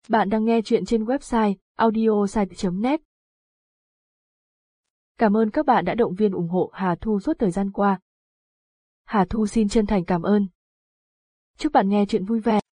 Bạn đang nghe chuyện trên website audiosite.net. Cảm ơn các bạn đã động viên ủng hộ Hà Thu suốt thời gian qua. Hà Thu xin chân thành cảm ơn. Chúc bạn nghe chuyện vui vẻ.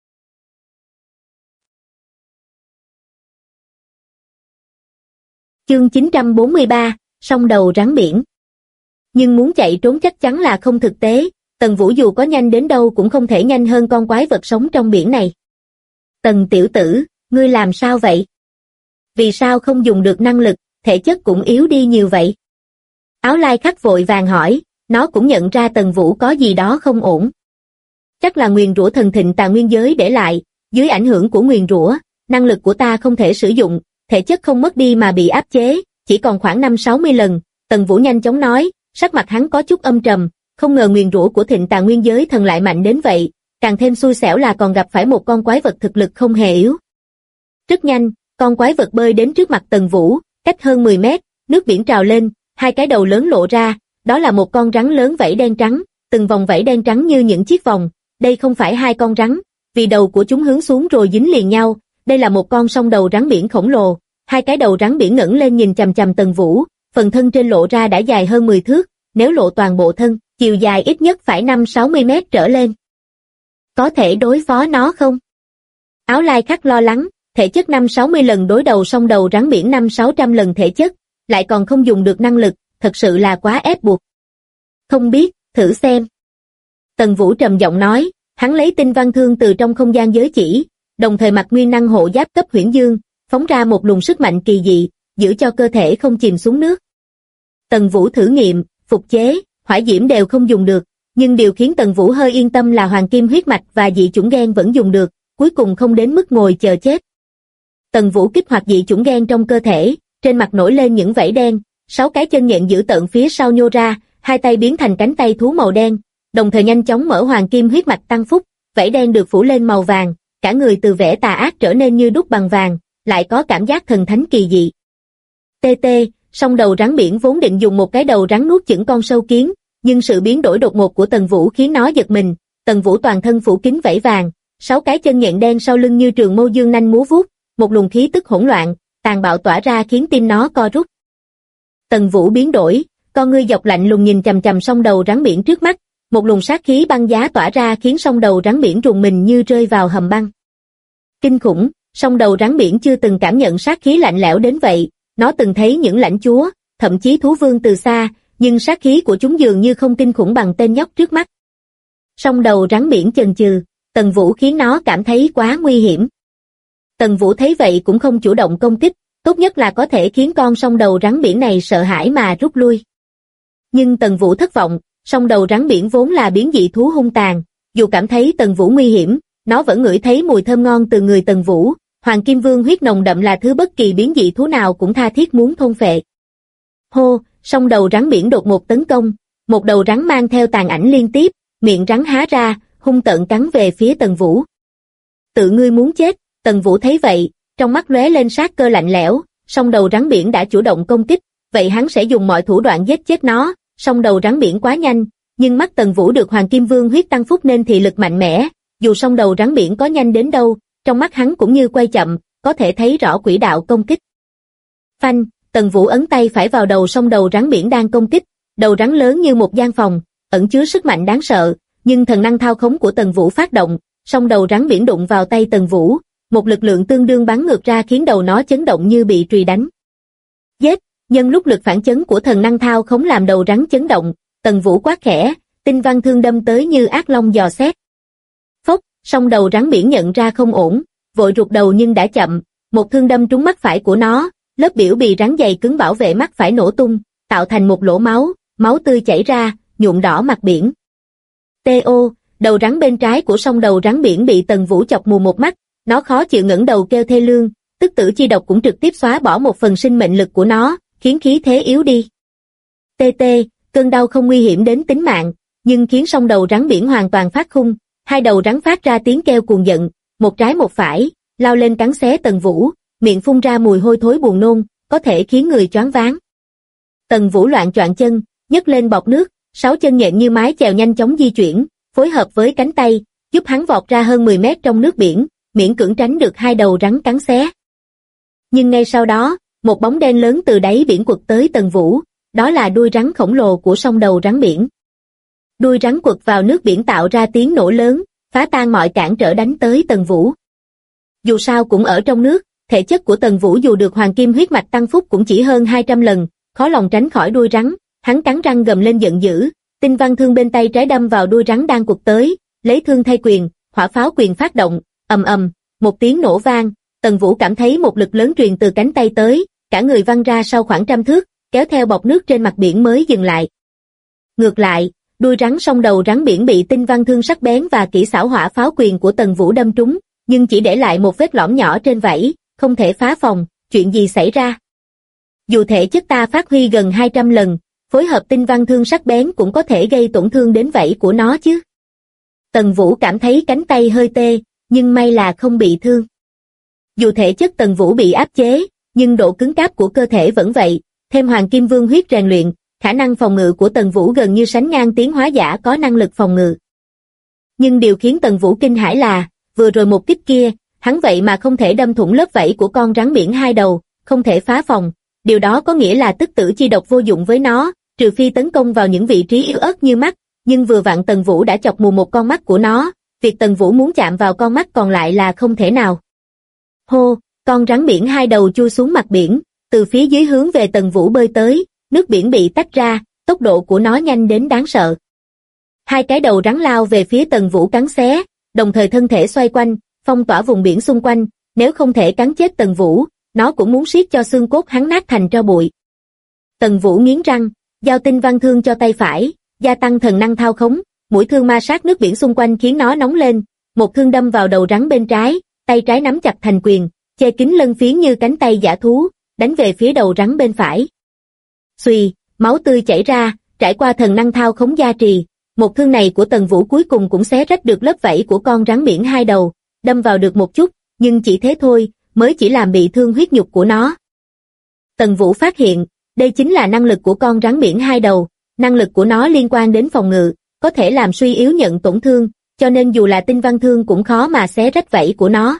Chương 943, song đầu rắn biển. Nhưng muốn chạy trốn chắc chắn là không thực tế, Tần Vũ dù có nhanh đến đâu cũng không thể nhanh hơn con quái vật sống trong biển này. Tần tiểu tử, ngươi làm sao vậy? Vì sao không dùng được năng lực, thể chất cũng yếu đi nhiều vậy? Áo lai khắc vội vàng hỏi, nó cũng nhận ra Tần Vũ có gì đó không ổn. Chắc là nguyền rủa thần thịnh tà nguyên giới để lại, dưới ảnh hưởng của nguyền rủa, năng lực của ta không thể sử dụng, thể chất không mất đi mà bị áp chế, chỉ còn khoảng 5-60 lần, Tần Vũ nhanh chóng nói, sắc mặt hắn có chút âm trầm, không ngờ nguyền rủa của thịnh tà nguyên giới thần lại mạnh đến vậy, càng thêm xui xẻo là còn gặp phải một con quái vật thực lực không hề yếu. Rất nhanh, con quái vật bơi đến trước mặt Tần Vũ, cách hơn 10 mét, nước biển trào lên, hai cái đầu lớn lộ ra, đó là một con rắn lớn vảy đen trắng, từng vòng vảy đen trắng như những chiếc vòng, đây không phải hai con rắn, vì đầu của chúng hướng xuống rồi dính liền nhau, đây là một con song đầu rắn biển khổng lồ, hai cái đầu rắn biển ngẩng lên nhìn chằm chằm Tần Vũ, phần thân trên lộ ra đã dài hơn 10 thước, nếu lộ toàn bộ thân, chiều dài ít nhất phải 5-60 mét trở lên. Có thể đối phó nó không? Áo lai khắc lo lắng, thể chất 5-60 lần đối đầu song đầu rắn biển 500-600 lần thể chất, lại còn không dùng được năng lực, thật sự là quá ép buộc. Không biết, thử xem. Tần Vũ trầm giọng nói, hắn lấy tinh văn thương từ trong không gian giới chỉ, đồng thời mặc nguyên năng hộ giáp cấp huyễn dương, phóng ra một luồng sức mạnh kỳ dị, giữ cho cơ thể không chìm xuống nước. Tần Vũ thử nghiệm, phục chế, hỏa diễm đều không dùng được, nhưng điều khiến Tần Vũ hơi yên tâm là hoàng kim huyết mạch và dị chủng gen vẫn dùng được, cuối cùng không đến mức ngồi chờ chết. Tần Vũ kích hoạt dị chủng gen trong cơ thể, trên mặt nổi lên những vảy đen, 6 cái chân nhện dữ tợn phía sau nhô ra, hai tay biến thành cánh tay thú màu đen, đồng thời nhanh chóng mở hoàng kim huyết mạch tăng phúc, vảy đen được phủ lên màu vàng, cả người từ vẻ tà ác trở nên như đúc bằng vàng, lại có cảm giác thần thánh kỳ dị. TT, song đầu rắn biển vốn định dùng một cái đầu rắn nuốt chửng con sâu kiến, nhưng sự biến đổi đột ngột của Tần Vũ khiến nó giật mình, Tần Vũ toàn thân phủ kín vảy vàng, 6 cái chân nhện đen sau lưng như trường mâu dương nanh múa vuốt, một luồng khí tức hỗn loạn, tàn bạo tỏa ra khiến tim nó co rút. Tần Vũ biến đổi, con ngươi dọc lạnh lùng nhìn chằm chằm song đầu rắn biển trước mắt, một luồng sát khí băng giá tỏa ra khiến song đầu rắn biển rùng mình như rơi vào hầm băng. Kinh khủng, song đầu rắn biển chưa từng cảm nhận sát khí lạnh lẽo đến vậy, nó từng thấy những lãnh chúa, thậm chí thú vương từ xa, nhưng sát khí của chúng dường như không kinh khủng bằng tên nhóc trước mắt. Song đầu rắn biển chần chừ, Tần Vũ khiến nó cảm thấy quá nguy hiểm. Tần Vũ thấy vậy cũng không chủ động công kích, tốt nhất là có thể khiến con song đầu rắn biển này sợ hãi mà rút lui. Nhưng Tần Vũ thất vọng, song đầu rắn biển vốn là biến dị thú hung tàn, dù cảm thấy Tần Vũ nguy hiểm, nó vẫn ngửi thấy mùi thơm ngon từ người Tần Vũ, Hoàng Kim Vương huyết nồng đậm là thứ bất kỳ biến dị thú nào cũng tha thiết muốn thôn phệ. Hô, song đầu rắn biển đột ngột tấn công, một đầu rắn mang theo tàn ảnh liên tiếp, miệng rắn há ra, hung tợn cắn về phía Tần Vũ. Tự ngươi muốn chết, Tần Vũ thấy vậy, trong mắt lóe lên sát cơ lạnh lẽo, song đầu rắn biển đã chủ động công kích, vậy hắn sẽ dùng mọi thủ đoạn giết chết nó, song đầu rắn biển quá nhanh, nhưng mắt Tần Vũ được Hoàng Kim Vương huyết tăng phúc nên thị lực mạnh mẽ, dù song đầu rắn biển có nhanh đến đâu, trong mắt hắn cũng như quay chậm, có thể thấy rõ quỹ đạo công kích. Phanh, Tần Vũ ấn tay phải vào đầu song đầu rắn biển đang công kích, đầu rắn lớn như một gian phòng, ẩn chứa sức mạnh đáng sợ, nhưng thần năng thao khống của Tần Vũ phát động, song đầu rắn biển đụng vào tay Tần Vũ, một lực lượng tương đương bắn ngược ra khiến đầu nó chấn động như bị chùy đánh. Giết, nhân lúc lực phản chấn của thần năng thao khống làm đầu rắn chấn động, Tần Vũ quát khẽ, tinh văn thương đâm tới như ác long dò xét. Phốc, song đầu rắn biển nhận ra không ổn, vội rụt đầu nhưng đã chậm, một thương đâm trúng mắt phải của nó, lớp biểu bì rắn dày cứng bảo vệ mắt phải nổ tung, tạo thành một lỗ máu, máu tươi chảy ra, nhuộm đỏ mặt biển. T.O. Đầu rắn bên trái của song đầu rắn biển bị Tần Vũ chọc mù một mắt, nó khó chịu ngẩng đầu kêu thê lương, tức tử chi độc cũng trực tiếp xóa bỏ một phần sinh mệnh lực của nó, khiến khí thế yếu đi. TT, cơn đau không nguy hiểm đến tính mạng, nhưng khiến song đầu rắn biển hoàn toàn phát khung, hai đầu rắn phát ra tiếng kêu cuồng giận, một trái một phải, lao lên cắn xé Tần Vũ, miệng phun ra mùi hôi thối buồn nôn, có thể khiến người choáng váng. Tần Vũ loạn choạng chân, nhấc lên bọt nước, 6 chân nhện như mái chèo nhanh chóng di chuyển, phối hợp với cánh tay, giúp hắn vọt ra hơn 10 mét trong nước biển, miễn cưỡng tránh được hai đầu rắn cắn xé. Nhưng ngay sau đó, một bóng đen lớn từ đáy biển quật tới Tần Vũ, đó là đuôi rắn khổng lồ của song đầu rắn biển. Đuôi rắn quật vào nước biển tạo ra tiếng nổ lớn, phá tan mọi cản trở đánh tới Tần Vũ. Dù sao cũng ở trong nước, thể chất của Tần Vũ dù được hoàng kim huyết mạch tăng phúc cũng chỉ hơn 200 lần, khó lòng tránh khỏi đuôi rắn, hắn cắn răng gầm lên giận dữ, tinh văn thương bên tay trái đâm vào đuôi rắn đang quật tới, lấy thương thay quyền, hỏa pháo quyền phát động, ầm ầm, một tiếng nổ vang, Tần Vũ cảm thấy một lực lớn truyền từ cánh tay tới, cả người văng ra sau khoảng 100 thước, kéo theo bọt nước trên mặt biển mới dừng lại. Ngược lại, đuôi rắn song đầu rắn biển bị tinh văn thương sắc bén và kỹ xảo hỏa pháo quyền của Tần Vũ đâm trúng, nhưng chỉ để lại một vết lõm nhỏ trên vảy, không thể phá phòng, chuyện gì xảy ra? Dù thể chất ta phát huy gần 200 lần, phối hợp tinh văn thương sắc bén cũng có thể gây tổn thương đến vảy của nó chứ. Tần Vũ cảm thấy cánh tay hơi tê, nhưng may là không bị thương. Dù thể chất Tần Vũ bị áp chế, nhưng độ cứng cáp của cơ thể vẫn vậy, thêm hoàng kim vương huyết rèn luyện, khả năng phòng ngự của Tần Vũ gần như sánh ngang tiến hóa giả có năng lực phòng ngự. Nhưng điều khiến Tần Vũ kinh hãi là, vừa rồi một kích kia, hắn vậy mà không thể đâm thủng lớp vảy của con rắn biển hai đầu, không thể phá phòng, điều đó có nghĩa là tức tử chi độc vô dụng với nó, trừ phi tấn công vào những vị trí yếu ớt như mắt, nhưng vừa vặn Tần Vũ đã chọc mù một con mắt của nó, việc Tần Vũ muốn chạm vào con mắt còn lại là không thể nào. Hô, con rắn biển hai đầu chui xuống mặt biển, từ phía dưới hướng về Tần Vũ bơi tới, nước biển bị tách ra, tốc độ của nó nhanh đến đáng sợ. Hai cái đầu rắn lao về phía Tần Vũ cắn xé, đồng thời thân thể xoay quanh, phong tỏa vùng biển xung quanh, nếu không thể cắn chết Tần Vũ, nó cũng muốn siết cho xương cốt hắn nát thành tro bụi. Tần Vũ nghiến răng, giao tinh văn thương cho tay phải, gia tăng thần năng thao khống, mũi thương ma sát nước biển xung quanh khiến nó nóng lên, một thương đâm vào đầu rắn bên trái, tay trái nắm chặt thành quyền, che kín lân phiến như cánh tay dã thú, đánh về phía đầu rắn bên phải. Xuy, máu tươi chảy ra, trải qua thần năng thao khống gia trì, một thương này của Tần Vũ cuối cùng cũng xé rách được lớp vảy của con rắn biển hai đầu, đâm vào được một chút, nhưng chỉ thế thôi, mới chỉ làm bị thương huyết nhục của nó. Tần Vũ phát hiện, đây chính là năng lực của con rắn biển hai đầu, năng lực của nó liên quan đến phòng ngự, có thể làm suy yếu nhận tổn thương, cho nên dù là tinh văn thương cũng khó mà xé rách vảy của nó.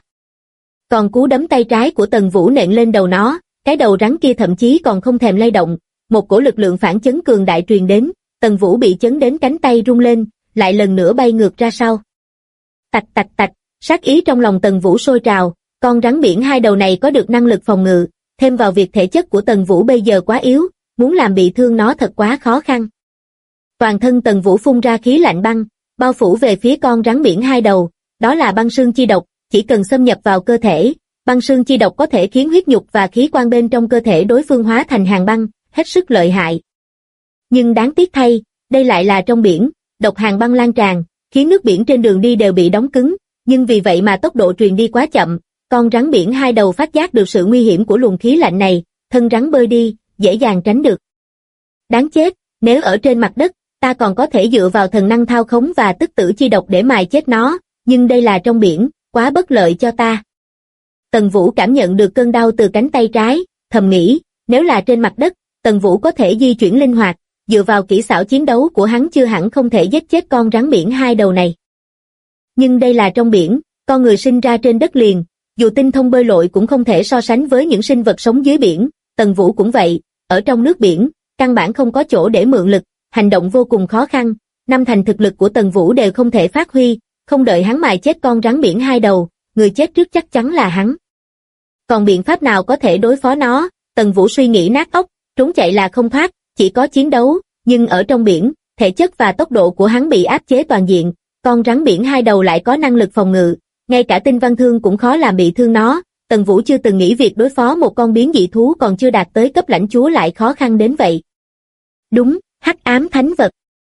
Còn cú đấm tay trái của Tần Vũ nện lên đầu nó, cái đầu rắn kia thậm chí còn không thèm lay động, một cổ lực lượng phản chấn cường đại truyền đến, Tần Vũ bị chấn đến cánh tay rung lên, lại lần nữa bay ngược ra sau. Tạch tạch tạch, sát ý trong lòng Tần Vũ sôi trào, con rắn biển hai đầu này có được năng lực phòng ngự, thêm vào việc thể chất của Tần Vũ bây giờ quá yếu, muốn làm bị thương nó thật quá khó khăn. Toàn thân Tần Vũ phun ra khí lạnh băng, bao phủ về phía con rắn biển hai đầu, đó là băng sương chi độc, chỉ cần xâm nhập vào cơ thể, băng sương chi độc có thể khiến huyết nhục và khí quan bên trong cơ thể đối phương hóa thành hàn băng, hết sức lợi hại. Nhưng đáng tiếc thay, đây lại là trong biển, độc hàn băng lan tràn, khiến nước biển trên đường đi đều bị đóng cứng, nhưng vì vậy mà tốc độ truyền đi quá chậm, con rắn biển hai đầu phát giác được sự nguy hiểm của luồng khí lạnh này, thân rắn bơi đi, dễ dàng tránh được. Đáng chết, nếu ở trên mặt đất, ta còn có thể dựa vào thần năng thao khống và tức tử chi độc để mài chết nó, nhưng đây là trong biển, quá bất lợi cho ta. Tần Vũ cảm nhận được cơn đau từ cánh tay trái, thầm nghĩ, nếu là trên mặt đất, Tần Vũ có thể di chuyển linh hoạt, dựa vào kỹ xảo chiến đấu của hắn chưa hẳn không thể giết chết con rắn biển hai đầu này. Nhưng đây là trong biển, con người sinh ra trên đất liền, dù tinh thông bơi lội cũng không thể so sánh với những sinh vật sống dưới biển, Tần Vũ cũng vậy, ở trong nước biển, căn bản không có chỗ để mượn lực, hành động vô cùng khó khăn, năm thành thực lực của Tần Vũ đều không thể phát huy, không đợi hắn mài chết con rắn biển hai đầu, người chết trước chắc chắn là hắn. Còn biện pháp nào có thể đối phó nó, Tần Vũ suy nghĩ nát óc, trốn chạy là không thoát, chỉ có chiến đấu, nhưng ở trong biển, thể chất và tốc độ của hắn bị áp chế toàn diện, con rắn biển hai đầu lại có năng lực phòng ngự, ngay cả tinh văn thương cũng khó làm bị thương nó, Tần Vũ chưa từng nghĩ việc đối phó một con biến dị thú còn chưa đạt tới cấp lãnh chúa lại khó khăn đến vậy. Đúng, hắc ám thánh vật.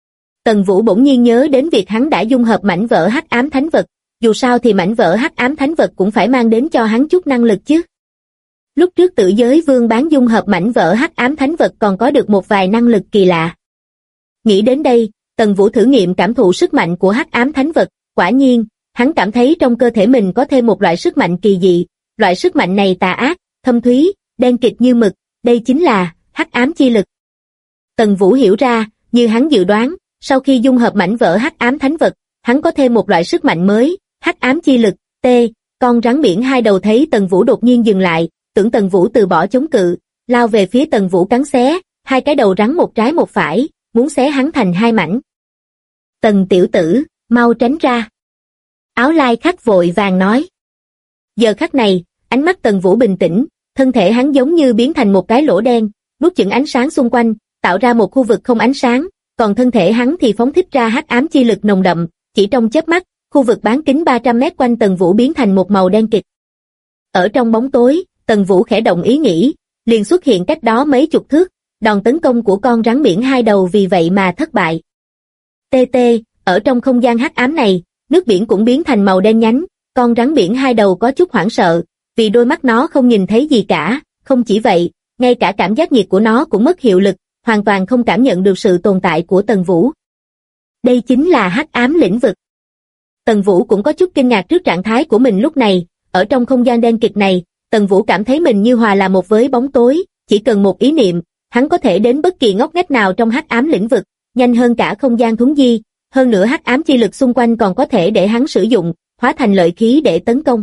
Tần Vũ bỗng nhiên nhớ đến việc hắn đã dung hợp mảnh vỡ hắc ám thánh vật, dù sao thì mảnh vỡ hắc ám thánh vật cũng phải mang đến cho hắn chút năng lực chứ. Lúc trước Tử Giới Vương bán dung hợp mảnh vỡ hắc ám thánh vật còn có được một vài năng lực kỳ lạ. Nghĩ đến đây, Tần Vũ thử nghiệm cảm thụ sức mạnh của hắc ám thánh vật, quả nhiên, hắn cảm thấy trong cơ thể mình có thêm một loại sức mạnh kỳ dị, loại sức mạnh này tà ác, thâm thúy, đen kịt như mực, đây chính là hắc ám chi lực. Tần Vũ hiểu ra, như hắn dự đoán, sau khi dung hợp mảnh vỡ hắc ám thánh vật, hắn có thêm một loại sức mạnh mới, hắc ám chi lực, Con rắn biển hai đầu thấy Tần Vũ đột nhiên dừng lại, tưởng Tần Vũ từ bỏ chống cự, lao về phía Tần Vũ cắn xé, hai cái đầu rắn một trái một phải, muốn xé hắn thành hai mảnh. Tần tiểu tử, mau tránh ra. Áo lai khắc vội vàng nói. Giờ khắc này, ánh mắt Tần Vũ bình tĩnh, thân thể hắn giống như biến thành một cái lỗ đen, nuốt chửng ánh sáng xung quanh, tạo ra một khu vực không ánh sáng, còn thân thể hắn thì phóng thích ra hắc ám chi lực nồng đậm, chỉ trong chớp mắt, khu vực bán kính 300 mét quanh Tần Vũ biến thành một màu đen kịt. Ở trong bóng tối, Tần Vũ khẽ động ý nghĩ, liền xuất hiện cách đó mấy chục thước, đòn tấn công của con rắn biển hai đầu vì vậy mà thất bại. TT, ở trong không gian hắc ám này, nước biển cũng biến thành màu đen nhánh, con rắn biển hai đầu có chút hoảng sợ, vì đôi mắt nó không nhìn thấy gì cả, không chỉ vậy, ngay cả cảm giác nhiệt của nó cũng mất hiệu lực, hoàn toàn không cảm nhận được sự tồn tại của Tần Vũ. Đây chính là hắc ám lĩnh vực. Tần Vũ cũng có chút kinh ngạc trước trạng thái của mình lúc này, ở trong không gian đen kịt này, Tần Vũ cảm thấy mình như hòa là một với bóng tối, chỉ cần một ý niệm, hắn có thể đến bất kỳ ngóc ngách nào trong hắc ám lĩnh vực, nhanh hơn cả không gian thuấn di, hơn nữa hắc ám chi lực xung quanh còn có thể để hắn sử dụng, hóa thành lợi khí để tấn công.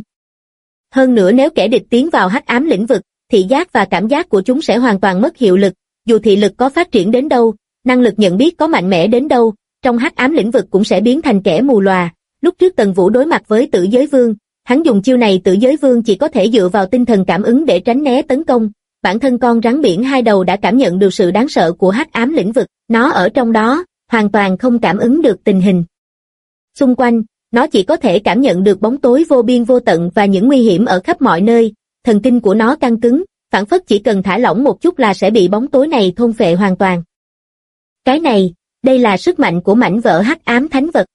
Hơn nữa nếu kẻ địch tiến vào hắc ám lĩnh vực, thị giác và cảm giác của chúng sẽ hoàn toàn mất hiệu lực, dù thị lực có phát triển đến đâu, năng lực nhận biết có mạnh mẽ đến đâu, trong hắc ám lĩnh vực cũng sẽ biến thành kẻ mù lòa. Lúc trước Tần Vũ đối mặt với Tử Giới Vương, hắn dùng chiêu này Tử Giới Vương chỉ có thể dựa vào tinh thần cảm ứng để tránh né tấn công, bản thân con rắn biển hai đầu đã cảm nhận được sự đáng sợ của hắc ám lĩnh vực, nó ở trong đó, hoàn toàn không cảm ứng được tình hình xung quanh, nó chỉ có thể cảm nhận được bóng tối vô biên vô tận và những nguy hiểm ở khắp mọi nơi, thần kinh của nó căng cứng, phảng phất chỉ cần thả lỏng một chút là sẽ bị bóng tối này thôn phệ hoàn toàn. Cái này, đây là sức mạnh của mảnh vỡ hắc ám thánh vật.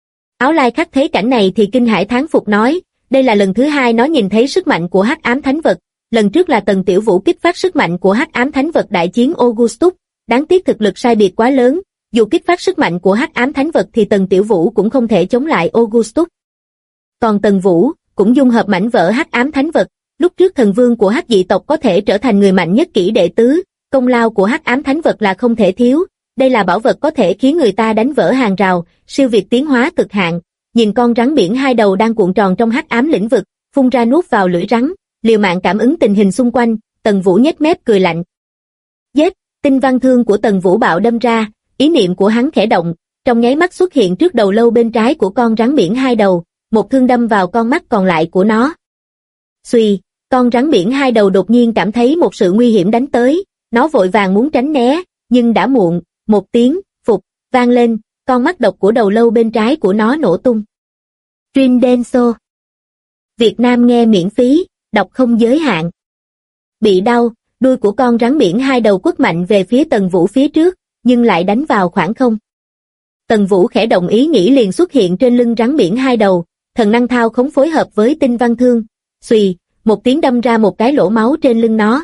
Áo lai khắc thấy cảnh này thì kinh hãi thán phục nói, đây là lần thứ hai nó nhìn thấy sức mạnh của hắc ám thánh vật, lần trước là Tần Tiểu Vũ kích phát sức mạnh của hắc ám thánh vật đại chiến Augustus, đáng tiếc thực lực sai biệt quá lớn, dù kích phát sức mạnh của hắc ám thánh vật thì Tần Tiểu Vũ cũng không thể chống lại Augustus. Còn Tần Vũ cũng dung hợp mảnh vỡ hắc ám thánh vật, lúc trước thần vương của hắc dị tộc có thể trở thành người mạnh nhất kỷ đệ tứ, công lao của hắc ám thánh vật là không thể thiếu, đây là bảo vật có thể khiến người ta đánh vỡ hàng rào, siêu việt tiến hóa cực hạn. Nhìn con rắn biển hai đầu đang cuộn tròn trong hắc ám lĩnh vực, phun ra nuốt vào lưỡi rắn, liều mạng cảm ứng tình hình xung quanh, Tần Vũ nhếch mép cười lạnh. Giết, tinh văn thương của Tần Vũ bạo đâm ra, ý niệm của hắn khẽ động, trong nháy mắt xuất hiện trước đầu lâu bên trái của con rắn biển hai đầu, một thương đâm vào con mắt còn lại của nó. Xuy, con rắn biển hai đầu đột nhiên cảm thấy một sự nguy hiểm đánh tới, nó vội vàng muốn tránh né, nhưng đã muộn, một tiếng, phục, vang lên, con mắt độc của đầu lâu bên trái của nó nổ tung. Truyền Denso. Việt Nam nghe miễn phí, đọc không giới hạn. Bị đau, đuôi của con rắn biển hai đầu quất mạnh về phía Tần Vũ phía trước, nhưng lại đánh vào khoảng không. Tần Vũ khẽ động ý nghĩ liền xuất hiện trên lưng rắn biển hai đầu, thần năng thao khống phối hợp với tinh văn thương, xùy, một tiếng đâm ra một cái lỗ máu trên lưng nó.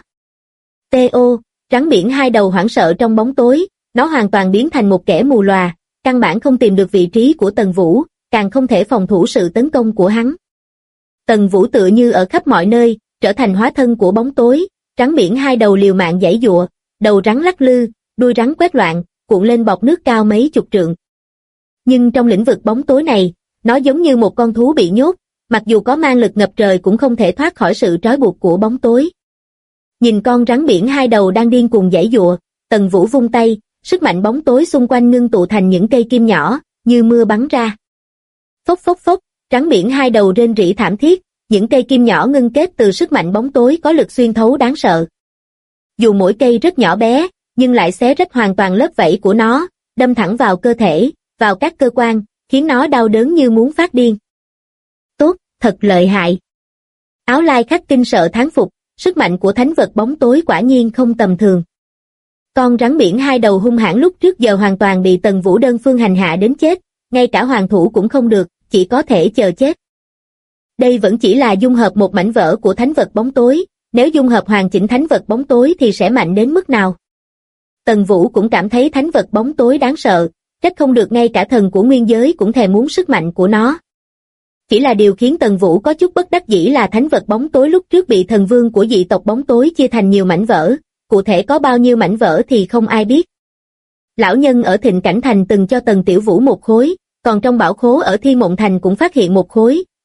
T.O. Rắn biển hai đầu hoảng sợ trong bóng tối, nó hoàn toàn biến thành một kẻ mù lòa, căn bản không tìm được vị trí của Tần Vũ, càng không thể phòng thủ sự tấn công của hắn. Tần Vũ tựa như ở khắp mọi nơi, trở thành hóa thân của bóng tối, rắn biển hai đầu liều mạng giãy giụa, đầu rắn lắc lư, đuôi rắn quét loạn, cuộn lên bọt nước cao mấy chục trượng. Nhưng trong lĩnh vực bóng tối này, nó giống như một con thú bị nhốt, mặc dù có mang lực ngập trời cũng không thể thoát khỏi sự trói buộc của bóng tối. Nhìn con rắn biển hai đầu đang điên cuồng giãy giụa, Tần Vũ vung tay, sức mạnh bóng tối xung quanh ngưng tụ thành những cây kim nhỏ, như mưa bắn ra. Phốc phốc phốc, rắn biển hai đầu rên rỉ thảm thiết, những cây kim nhỏ ngưng kết từ sức mạnh bóng tối có lực xuyên thấu đáng sợ. Dù mỗi cây rất nhỏ bé, nhưng lại xé rách hoàn toàn lớp vảy của nó, đâm thẳng vào cơ thể, vào các cơ quan, khiến nó đau đớn như muốn phát điên. Tốt, thật lợi hại. Áo lai khắc kinh sợ thán phục, sức mạnh của thánh vật bóng tối quả nhiên không tầm thường. Con rắn biển hai đầu hung hãn lúc trước giờ hoàn toàn bị Tần Vũ đơn phương hành hạ đến chết, ngay cả hoàng thủ cũng không được, chỉ có thể chờ chết. Đây vẫn chỉ là dung hợp một mảnh vỡ của thánh vật bóng tối, nếu dung hợp hoàn chỉnh thánh vật bóng tối thì sẽ mạnh đến mức nào? Tần Vũ cũng cảm thấy thánh vật bóng tối đáng sợ, trách không được ngay cả thần của nguyên giới cũng thèm muốn sức mạnh của nó. Chỉ là điều khiến Tần Vũ có chút bất đắc dĩ là thánh vật bóng tối lúc trước bị thần vương của dị tộc bóng tối chia thành nhiều mảnh vỡ, cụ thể có bao nhiêu mảnh vỡ thì không ai biết. Lão nhân ở Thịnh Cảnh Thành từng cho Tần Tiểu Vũ một khối, còn trong bảo khố ở Thiên Mộng Thành cũng phát hiện một khối,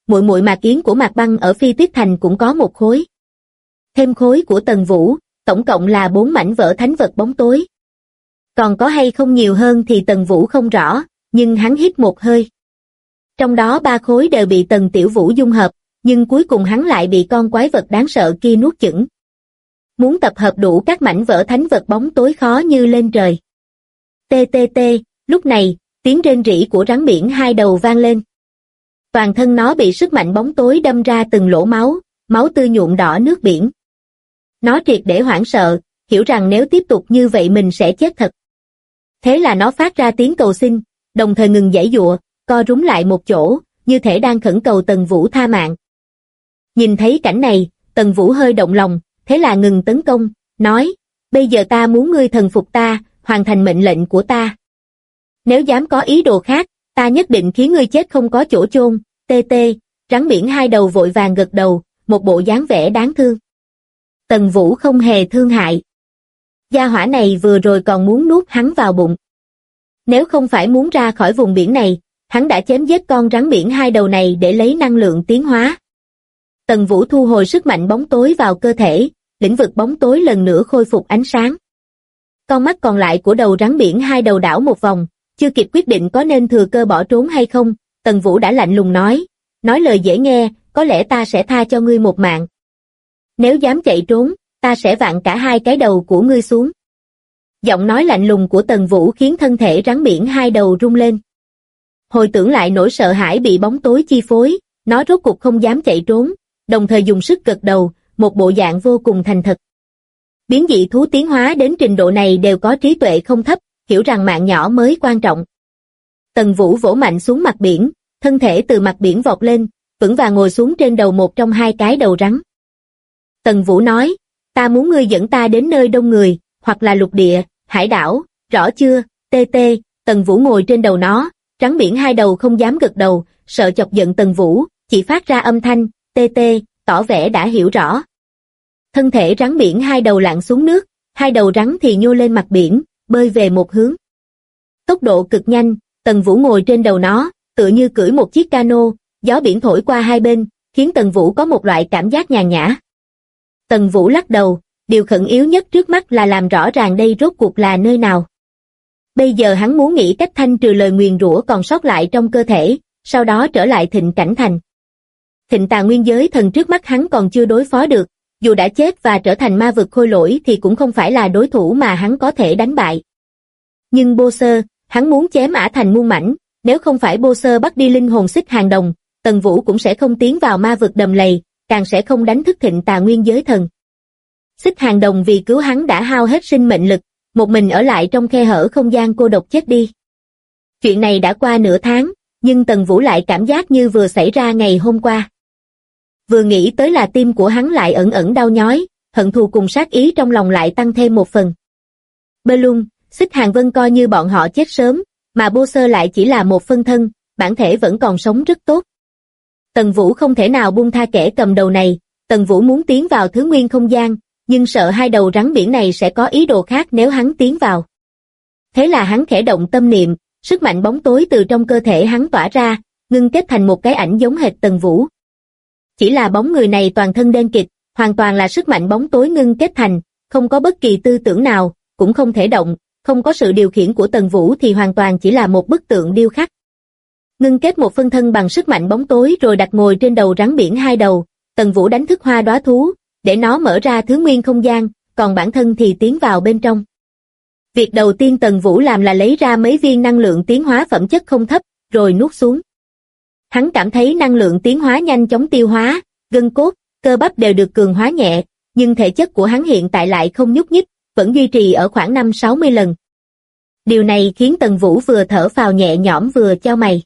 muội muội Mạc Yến của Mạc Băng ở Phi Tuyết Thành cũng có một khối. Thêm khối của Tần Vũ, tổng cộng là 4 mảnh vỡ thánh vật bóng tối. Còn có hay không nhiều hơn thì Tần Vũ không rõ, nhưng hắn hít một hơi. Trong đó 3 khối đều bị Tần Tiểu Vũ dung hợp, nhưng cuối cùng hắn lại bị con quái vật đáng sợ kia nuốt chửng. Muốn tập hợp đủ các mảnh vỡ thánh vật bóng tối khó như lên trời. TTT, lúc này, tiếng rên rỉ của rắn biển 2 đầu vang lên. Toàn thân nó bị sức mạnh bóng tối đâm ra từng lỗ máu, máu tươi nhuộm đỏ nước biển. Nó triệt để hoảng sợ, hiểu rằng nếu tiếp tục như vậy mình sẽ chết thật. Thế là nó phát ra tiếng cầu xin, đồng thời ngừng giãy giụa, co rúm lại một chỗ, như thể đang khẩn cầu Tần Vũ tha mạng. Nhìn thấy cảnh này, Tần Vũ hơi động lòng, thế là ngừng tấn công, nói, bây giờ ta muốn ngươi thần phục ta, hoàn thành mệnh lệnh của ta. Nếu dám có ý đồ khác, ta nhất định khiến ngươi chết không có chỗ chôn. TT, rắn biển 2 đầu vội vàng gật đầu, một bộ dáng vẻ đáng thương. Tần Vũ không hề thương hại. Gia hỏa này vừa rồi còn muốn nuốt hắn vào bụng. Nếu không phải muốn ra khỏi vùng biển này, hắn đã chém giết con rắn biển 2 đầu này để lấy năng lượng tiến hóa. Tần Vũ thu hồi sức mạnh bóng tối vào cơ thể, lĩnh vực bóng tối lần nữa khôi phục ánh sáng. Con mắt còn lại của đầu rắn biển 2 đầu đảo một vòng, chưa kịp quyết định có nên thừa cơ bỏ trốn hay không, Tần Vũ đã lạnh lùng nói lời dễ nghe, có lẽ ta sẽ tha cho ngươi một mạng. Nếu dám chạy trốn, ta sẽ vặn cả 2 cái đầu của ngươi xuống. Giọng nói lạnh lùng của Tần Vũ khiến thân thể rắn biển 2 đầu rung lên. Hồi tưởng lại nỗi sợ hãi bị bóng tối chi phối, nó rốt cuộc không dám chạy trốn, đồng thời dùng sức gật đầu, một bộ dạng vô cùng thành thật. Biến dị thú tiến hóa đến trình độ này đều có trí tuệ không thấp, hiểu rằng mạng nhỏ mới quan trọng. Tần Vũ vỗ mạnh xuống mặt biển, thân thể từ mặt biển vọt lên, vững vàng ngồi xuống trên đầu một trong 2 cái đầu rắn. Tần Vũ nói, ta muốn ngươi dẫn ta đến nơi đông người, hoặc là lục địa, hải đảo, rõ chưa? TT, Tần Vũ ngồi trên đầu nó, rắn biển 2 đầu không dám gật đầu, sợ chọc giận Tần Vũ, chỉ phát ra âm thanh, TT, tỏ vẻ đã hiểu rõ. Thân thể rắn biển 2 đầu lặn xuống nước, 2 đầu rắn thì nhô lên mặt biển, bơi về một hướng. Tốc độ cực nhanh, Tần Vũ ngồi trên đầu nó, tựa như cưỡi một chiếc cano, gió biển thổi qua hai bên, khiến Tần Vũ có một loại cảm giác nhàn nhã. Tần Vũ lắc đầu, điều khẩn yếu nhất trước mắt là làm rõ ràng đây rốt cuộc là nơi nào. Bây giờ hắn muốn nghĩ cách thanh trừ lời nguyền rủa còn sót lại trong cơ thể, sau đó trở lại Thịnh Cảnh Thành. Thịnh Tà Nguyên Giới Thần trước mắt hắn còn chưa đối phó được, dù đã chết và trở thành ma vực khôi lỗi thì cũng không phải là đối thủ mà hắn có thể đánh bại. Nhưng Bô Sơ, hắn muốn chém ả thành muôn mảnh, nếu không phải Bô Sơ bắt đi linh hồn Xích Hàng Đồng, Tần Vũ cũng sẽ không tiến vào ma vực đầm lầy, càng sẽ không đánh thức Thịnh Tà Nguyên Giới Thần. Xích Hàng Đồng vì cứu hắn đã hao hết sinh mệnh lực, một mình ở lại trong khe hở không gian cô độc chết đi. Chuyện này đã qua nửa tháng, nhưng Tần Vũ lại cảm giác như vừa xảy ra ngày hôm qua. Vừa nghĩ tới là tim của hắn lại ẩn ẩn đau nhói, hận thù cùng sát ý trong lòng lại tăng thêm một phần. Bơ Lung, Xích Hàng Vân coi như bọn họ chết sớm, mà Bô Sơ lại chỉ là một phân thân, bản thể vẫn còn sống rất tốt. Tần Vũ không thể nào buông tha kẻ cầm đầu này, Tần Vũ muốn tiến vào thứ nguyên không gian, nhưng sợ 2 đầu rắn biển này sẽ có ý đồ khác nếu hắn tiến vào. Thế là hắn khẽ động tâm niệm, sức mạnh bóng tối từ trong cơ thể hắn tỏa ra, ngưng kết thành một cái ảnh giống hệt Tần Vũ. Chỉ là bóng người này toàn thân đen kịt, hoàn toàn là sức mạnh bóng tối ngưng kết thành, không có bất kỳ tư tưởng nào, cũng không thể động, không có sự điều khiển của Tần Vũ thì hoàn toàn chỉ là một bức tượng điêu khắc. Ngưng kết một phân thân bằng sức mạnh bóng tối rồi đặt ngồi trên đầu rắn biển 2 đầu, Tần Vũ đánh thức Hoa Đóa Thú, để nó mở ra thứ nguyên không gian, còn bản thân thì tiến vào bên trong. Việc đầu tiên Tần Vũ làm là lấy ra mấy viên năng lượng tiến hóa phẩm chất không thấp, rồi nuốt xuống. Hắn cảm thấy năng lượng tiến hóa nhanh chóng tiêu hóa, gân cốt, cơ bắp đều được cường hóa nhẹ, nhưng thể chất của hắn hiện tại lại không nhúc nhích, vẫn duy trì ở khoảng 5-60 lần. Điều này khiến Tần Vũ vừa thở phào nhẹ nhõm vừa chau mày.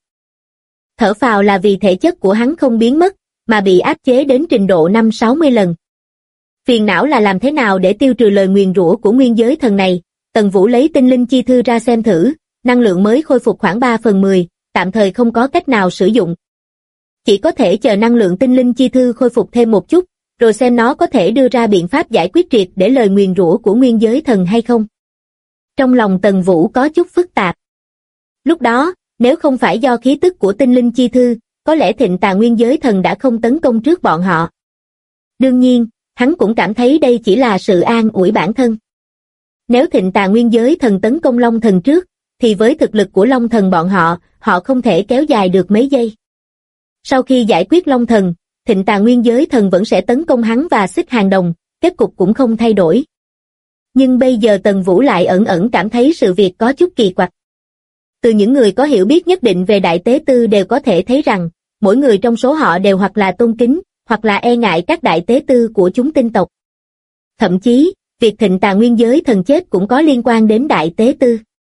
Thở phào là vì thể chất của hắn không biến mất, mà bị áp chế đến trình độ 5-60 lần. Phiền não là làm thế nào để tiêu trừ lời nguyền rủa của nguyên giới thần này. Tần Vũ lấy tinh linh chi thư ra xem thử, năng lượng mới khôi phục khoảng 3/10, tạm thời không có cách nào sử dụng. Chỉ có thể chờ năng lượng tinh linh chi thư khôi phục thêm một chút, rồi xem nó có thể đưa ra biện pháp giải quyết triệt để lời nguyền rủa của nguyên giới thần hay không. Trong lòng Tần Vũ có chút phức tạp. Lúc đó, nếu không phải do khí tức của tinh linh chi thư, có lẽ Thịnh Tà Nguyên Giới Thần đã không tấn công trước bọn họ. Đương nhiên, hắn cũng cảm thấy đây chỉ là sự an ủi bản thân. Nếu Thịnh Tà Nguyên Giới Thần tấn công Long Thần trước, thì với thực lực của Long Thần bọn họ không thể kéo dài được mấy giây. Sau khi giải quyết Long Thần, Thịnh Tà Nguyên Giới Thần vẫn sẽ tấn công hắn và Xích Hàng Đồng, kết cục cũng không thay đổi. Nhưng bây giờ Tần Vũ lại ẩn ẩn cảm thấy sự việc có chút kỳ quặc. Từ những người có hiểu biết nhất định về Đại Tế Tư đều có thể thấy rằng, mỗi người trong số họ đều hoặc là tôn kính, hoặc là e ngại các Đại Tế Tư của chúng tinh tộc. Thậm chí, việc Thịnh Tà Nguyên Giới Thần chết cũng có liên quan đến Đại Tế Tư.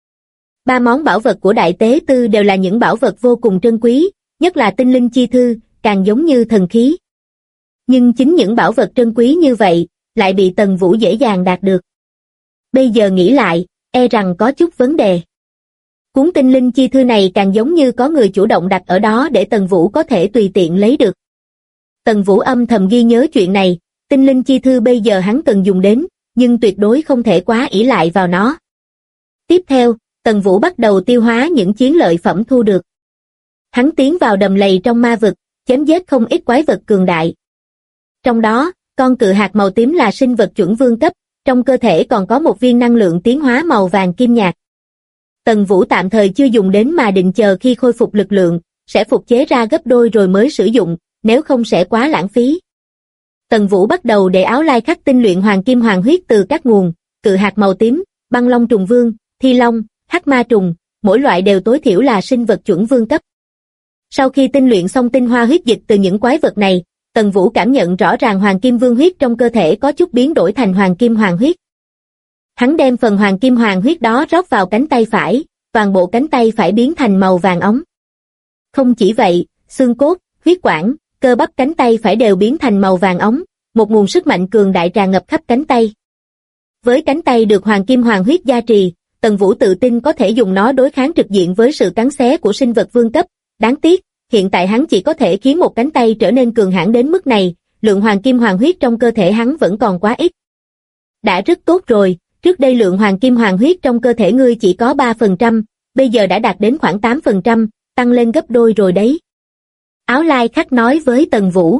3 món bảo vật của Đại Tế Tư đều là những bảo vật vô cùng trân quý, nhất là tinh linh chi thư, càng giống như thần khí. Nhưng chính những bảo vật trân quý như vậy, lại bị Tần Vũ dễ dàng đạt được. Bây giờ nghĩ lại, e rằng có chút vấn đề. Cuốn tinh linh chi thư này càng giống như có người chủ động đặt ở đó để Tần Vũ có thể tùy tiện lấy được. Tần Vũ âm thầm ghi nhớ chuyện này, tinh linh chi thư bây giờ hắn cần dùng đến, nhưng tuyệt đối không thể quá ỷ lại vào nó. Tiếp theo, Tần Vũ bắt đầu tiêu hóa những chiến lợi phẩm thu được. Hắn tiến vào đầm lầy trong ma vực, chém giết không ít quái vật cường đại. Trong đó, con cự hạt màu tím là sinh vật chuẩn vương cấp, trong cơ thể còn có một viên năng lượng tiến hóa màu vàng kim nhạt. Tần Vũ tạm thời chưa dùng đến mà định chờ khi khôi phục lực lượng, sẽ phục chế ra gấp đôi rồi mới sử dụng, nếu không sẽ quá lãng phí. Tần Vũ bắt đầu để Áo Lai khắc tinh luyện hoàng kim hoàng huyết từ các nguồn, cự hạt màu tím, băng long trùng vương, thi long, hắc ma trùng, mỗi loại đều tối thiểu là sinh vật chuẩn vương cấp. Sau khi tinh luyện xong tinh hoa huyết dịch từ những quái vật này, Tần Vũ cảm nhận rõ ràng hoàng kim vương huyết trong cơ thể có chút biến đổi thành hoàng kim hoàng huyết. Hắn đem phần hoàng kim hoàng huyết đó rót vào cánh tay phải, toàn bộ cánh tay phải biến thành màu vàng óng. Không chỉ vậy, xương cốt, huyết quản, cơ bắp cánh tay phải đều biến thành màu vàng óng, một nguồn sức mạnh cường đại tràn ngập khắp cánh tay. Với cánh tay được hoàng kim hoàng huyết gia trì, Tần Vũ tự tin có thể dùng nó đối kháng trực diện với sự cắn xé của sinh vật vương cấp. Đáng tiếc, hiện tại hắn chỉ có thể khiến một cánh tay trở nên cường hãn đến mức này, lượng hoàng kim hoàng huyết trong cơ thể hắn vẫn còn quá ít. Đã rất tốt rồi, trước đây lượng hoàng kim hoàng huyết trong cơ thể ngươi chỉ có 3%, bây giờ đã đạt đến khoảng 8%, tăng lên gấp đôi rồi đấy. Áo Lai khắc nói với Tần Vũ.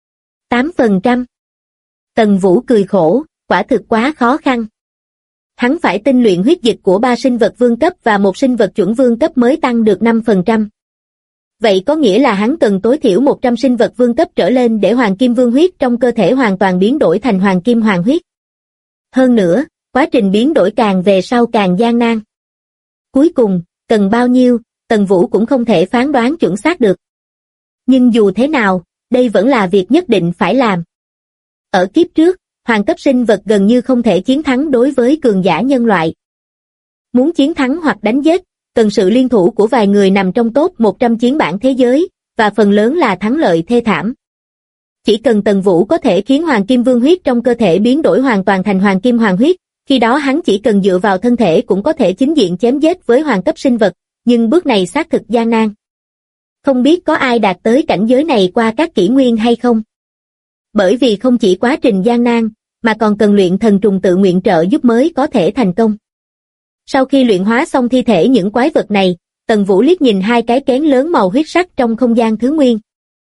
8%. Tần Vũ cười khổ, quả thực quá khó khăn. Hắn phải tinh luyện huyết dịch của 3 sinh vật vương cấp và một sinh vật chuẩn vương cấp mới tăng được 5%. Vậy có nghĩa là hắn cần tối thiểu 100 sinh vật vương cấp trở lên để hoàng kim vương huyết trong cơ thể hoàn toàn biến đổi thành hoàng kim hoàng huyết. Hơn nữa, quá trình biến đổi càng về sau càng gian nan. Cuối cùng, cần bao nhiêu, Tần Vũ cũng không thể phán đoán chuẩn xác được. Nhưng dù thế nào, đây vẫn là việc nhất định phải làm. Ở kiếp trước, hoàng cấp sinh vật gần như không thể chiến thắng đối với cường giả nhân loại. Muốn chiến thắng hoặc đánh giết, cần sự liên thủ của vài người nằm trong top 100 chiến bảng thế giới, và phần lớn là thắng lợi thê thảm. Chỉ cần Tần Vũ có thể khiến hoàng kim vương huyết trong cơ thể biến đổi hoàn toàn thành hoàng kim hoàng huyết, khi đó hắn chỉ cần dựa vào thân thể cũng có thể chính diện chém giết với hoàng cấp sinh vật, nhưng bước này xác thực gian nan. Không biết có ai đạt tới cảnh giới này qua các kỷ nguyên hay không? Bởi vì không chỉ quá trình gian nan, mà còn cần luyện thần trùng tự nguyện trợ giúp mới có thể thành công. Sau khi luyện hóa xong thi thể những quái vật này, Tần Vũ liếc nhìn 2 cái kén lớn màu huyết sắc trong không gian thứ nguyên.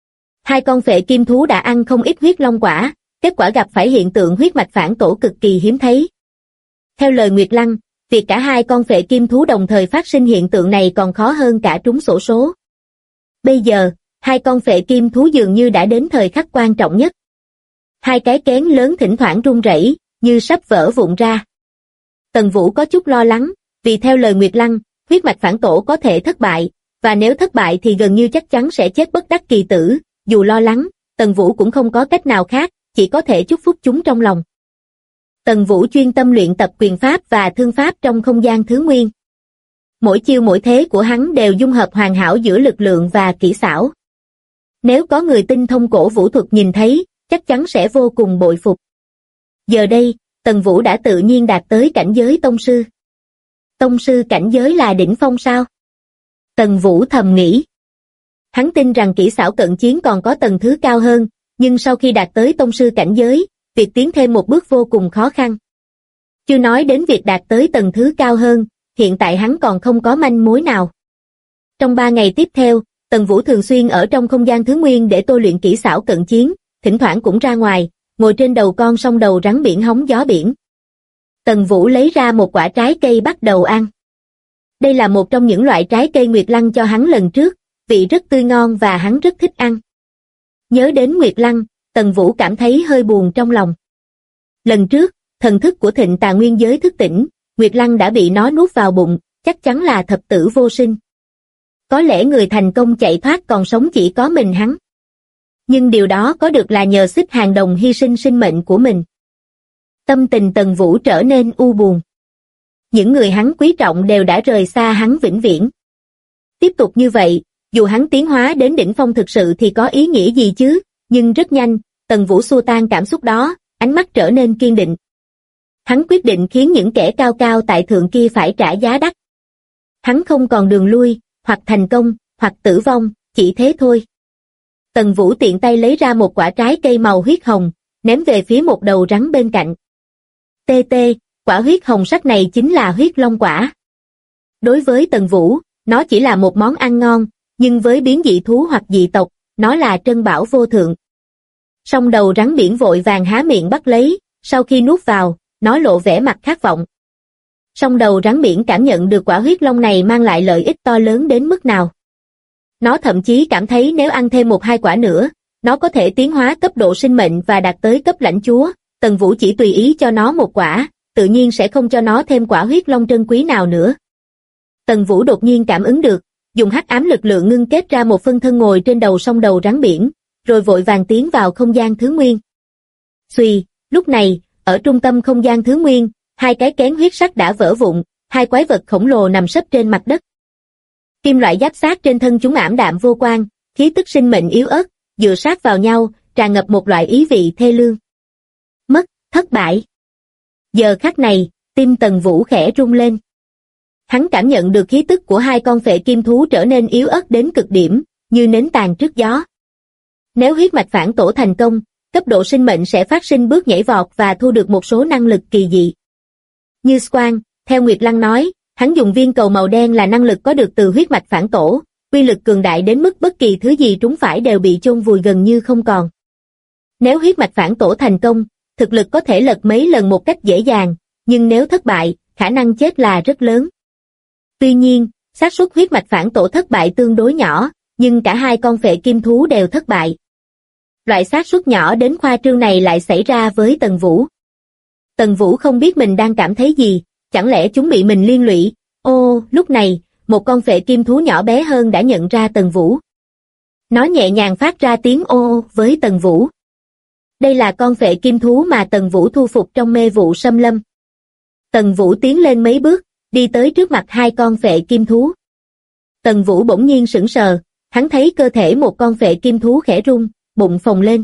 2 con phệ kim thú đã ăn không ít huyết long quả, kết quả gặp phải hiện tượng huyết mạch phản tổ cực kỳ hiếm thấy. Theo lời Nguyệt Lăng, việc cả 2 con phệ kim thú đồng thời phát sinh hiện tượng này còn khó hơn cả trúng xổ số. Bây giờ, 2 con phệ kim thú dường như đã đến thời khắc quan trọng nhất. 2 cái kén lớn thỉnh thoảng rung rẩy, như sắp vỡ vụn ra. Tần Vũ có chút lo lắng, vì theo lời Nguyệt Lăng, huyết mạch phản tổ có thể thất bại, và nếu thất bại thì gần như chắc chắn sẽ chết bất đắc kỳ tử. Dù lo lắng, Tần Vũ cũng không có cách nào khác, chỉ có thể chúc phúc chúng trong lòng. Tần Vũ chuyên tâm luyện tập quyền pháp và thương pháp trong không gian thứ nguyên. Mỗi chiêu mỗi thế của hắn đều dung hợp hoàn hảo giữa lực lượng và kỹ xảo. Nếu có người tinh thông cổ vũ thuật nhìn thấy, chắc chắn sẽ vô cùng bội phục. Giờ đây, Tần Vũ đã tự nhiên đạt tới cảnh giới tông sư. Tông sư cảnh giới là đỉnh phong sao? Tần Vũ thầm nghĩ. Hắn tin rằng kỹ xảo cận chiến còn có tầng thứ cao hơn, nhưng sau khi đạt tới tông sư cảnh giới, việc tiến thêm một bước vô cùng khó khăn. Chưa nói đến việc đạt tới tầng thứ cao hơn, hiện tại hắn còn không có manh mối nào. Trong 3 ngày tiếp theo, Tần Vũ thường xuyên ở trong không gian thứ nguyên để tôi luyện kỹ xảo cận chiến, thỉnh thoảng cũng ra ngoài, ngồi trên đầu con sông đầu rắn biển hóng gió biển. Tần Vũ lấy ra một quả trái cây bắt đầu ăn. Đây là một trong những loại trái cây Nguyệt Lăng cho hắn lần trước, vị rất tươi ngon và hắn rất thích ăn. Nhớ đến Nguyệt Lăng, Tần Vũ cảm thấy hơi buồn trong lòng. Lần trước, thần thức của Thịnh Tà Nguyên Giới thức tỉnh, Nguyệt Lăng đã bị nó nuốt vào bụng, chắc chắn là thập tử vô sinh. Có lẽ người thành công chạy thoát còn sống chỉ có mình hắn. Nhưng điều đó có được là nhờ Xích Hàng Đồng hy sinh sinh mệnh của mình. Tâm tình Tần Vũ trở nên u buồn. Những người hắn quý trọng đều đã rời xa hắn vĩnh viễn. Tiếp tục như vậy, dù hắn tiến hóa đến đỉnh phong thực sự thì có ý nghĩa gì chứ, nhưng rất nhanh, Tần Vũ xua tan cảm xúc đó, ánh mắt trở nên kiên định. Hắn quyết định khiến những kẻ cao cao tại thượng kia phải trả giá đắt. Hắn không còn đường lui, hoặc thành công, hoặc tử vong, chỉ thế thôi. Tần Vũ tiện tay lấy ra một quả trái cây màu huyết hồng, ném về phía một đầu rắn bên cạnh. Tê, quả huyết hồng sắc này chính là huyết long quả. Đối với Tần Vũ, nó chỉ là một món ăn ngon, nhưng với biến dị thú hoặc dị tộc, nó là trân bảo vô thượng. Song đầu rắn biển vội vàng há miệng bắt lấy, sau khi nuốt vào, nó lộ vẻ mặt khát vọng. Song đầu rắn biển cảm nhận được quả huyết long này mang lại lợi ích to lớn đến mức nào. Nó thậm chí cảm thấy nếu ăn thêm 1-2 quả nữa, nó có thể tiến hóa cấp độ sinh mệnh và đạt tới cấp lãnh chúa. Tần Vũ chỉ tùy ý cho nó một quả, tự nhiên sẽ không cho nó thêm quả huyết long trân quý nào nữa. Tần Vũ đột nhiên cảm ứng được, dùng hắc ám lực lượng ngưng kết ra một phân thân ngồi trên đầu song đầu rắn biển, rồi vội vàng tiến vào không gian thứ nguyên. Xuy, lúc này, ở trung tâm không gian thứ nguyên, 2 cái kén huyết sắc đã vỡ vụn, 2 quái vật khổng lồ nằm sấp trên mặt đất. Kim loại giáp xác trên thân chúng ảm đạm vô quang, khí tức sinh mệnh yếu ớt, dựa sát vào nhau, tràn ngập một loại ý vị thê lương. Mất, thất bại. Giờ khắc này, tim Tần Vũ khẽ rung lên. Hắn cảm nhận được khí tức của 2 con phệ kim thú trở nên yếu ớt đến cực điểm, như nến tàn trước gió. Nếu huyết mạch phản tổ thành công, cấp độ sinh mệnh sẽ phát sinh bước nhảy vọt và thu được một số năng lực kỳ dị. Như Squan, theo Nguyệt Lăng nói, hắn dùng viên cầu màu đen là năng lực có được từ huyết mạch phản tổ, uy lực cường đại đến mức bất kỳ thứ gì trúng phải đều bị chôn vùi gần như không còn. Nếu huyết mạch phản tổ thành công, thực lực có thể lật mấy lần một cách dễ dàng, nhưng nếu thất bại, khả năng chết là rất lớn. Tuy nhiên, xác suất huyết mạch phản tổ thất bại tương đối nhỏ, nhưng cả 2 con phệ kim thú đều thất bại. Loại xác suất nhỏ đến khoa trương này lại xảy ra với Tần Vũ. Tần Vũ không biết mình đang cảm thấy gì, chẳng lẽ chúng bị mình liên lụy? Ô, lúc này, một con phệ kim thú nhỏ bé hơn đã nhận ra Tần Vũ. Nó nhẹ nhàng phát ra tiếng ô với Tần Vũ. Đây là con phệ kim thú mà Tần Vũ thu phục trong mê vụ xâm lâm. Tần Vũ tiến lên mấy bước, đi tới trước mặt 2 con phệ kim thú. Tần Vũ bỗng nhiên sững sờ, hắn thấy cơ thể một con phệ kim thú khẽ rung, bụng phồng lên.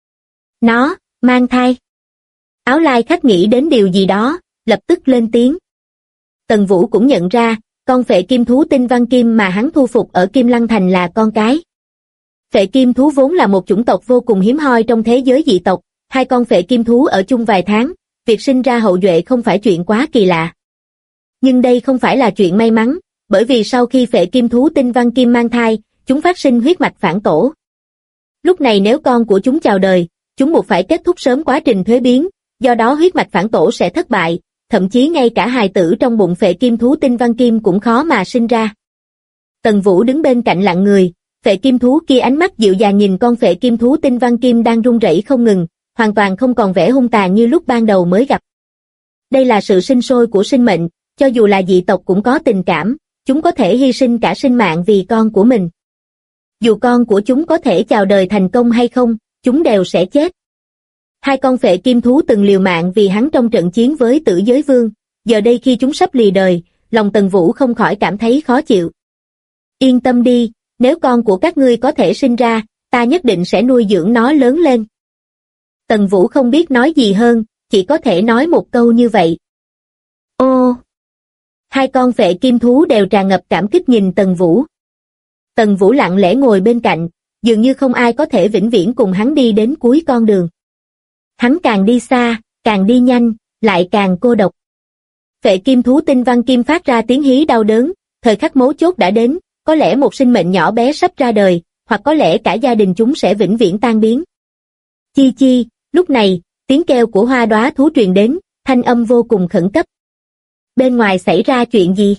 Nó, mang thai. Áo lai khách nghĩ đến điều gì đó, lập tức lên tiếng. Tần Vũ cũng nhận ra, con phệ kim thú tinh văn kim mà hắn thu phục ở Kim Lăng Thành là con cái. Phệ kim thú vốn là một chủng tộc vô cùng hiếm hoi trong thế giới dị tộc, 2 con phệ kim thú ở chung vài tháng, việc sinh ra hậu duệ không phải chuyện quá kỳ lạ. Nhưng đây không phải là chuyện may mắn, bởi vì sau khi phệ kim thú tinh văn kim mang thai, chúng phát sinh huyết mạch phản tổ. Lúc này nếu con của chúng chào đời, chúng buộc phải kết thúc sớm quá trình thuế biến, do đó huyết mạch phản tổ sẽ thất bại, thậm chí ngay cả hài tử trong bụng phệ kim thú tinh văn kim cũng khó mà sinh ra. Tần Vũ đứng bên cạnh lặng người, phệ kim thú kia ánh mắt dịu dàng nhìn con phệ kim thú tinh văn kim đang run rẩy không ngừng, hoàn toàn không còn vẻ hung tàn như lúc ban đầu mới gặp. Đây là sự sinh sôi của sinh mệnh, cho dù là dị tộc cũng có tình cảm, chúng có thể hy sinh cả sinh mạng vì con của mình. Dù con của chúng có thể chào đời thành công hay không, chúng đều sẽ chết. 2 con phệ kim thú từng liều mạng vì hắn trong trận chiến với Tử Giới Vương, giờ đây khi chúng sắp lìa đời, lòng Tần Vũ không khỏi cảm thấy khó chịu. Yên tâm đi, nếu con của các ngươi có thể sinh ra, ta nhất định sẽ nuôi dưỡng nó lớn lên. Tần Vũ không biết nói gì hơn, chỉ có thể nói một câu như vậy. Ô! 2 con phệ kim thú đều tràn ngập cảm kích nhìn Tần Vũ. Tần Vũ lặng lẽ ngồi bên cạnh, dường như không ai có thể vĩnh viễn cùng hắn đi đến cuối con đường. Hắn càng đi xa, càng đi nhanh, lại càng cô độc. Phệ kim thú tinh văn kim phát ra tiếng hí đau đớn, thời khắc mấu chốt đã đến, có lẽ một sinh mệnh nhỏ bé sắp ra đời, hoặc có lẽ cả gia đình chúng sẽ vĩnh viễn tan biến. Chi chi, lúc này, tiếng kêu của hoa đóa thú truyền đến, thanh âm vô cùng khẩn cấp. Bên ngoài xảy ra chuyện gì?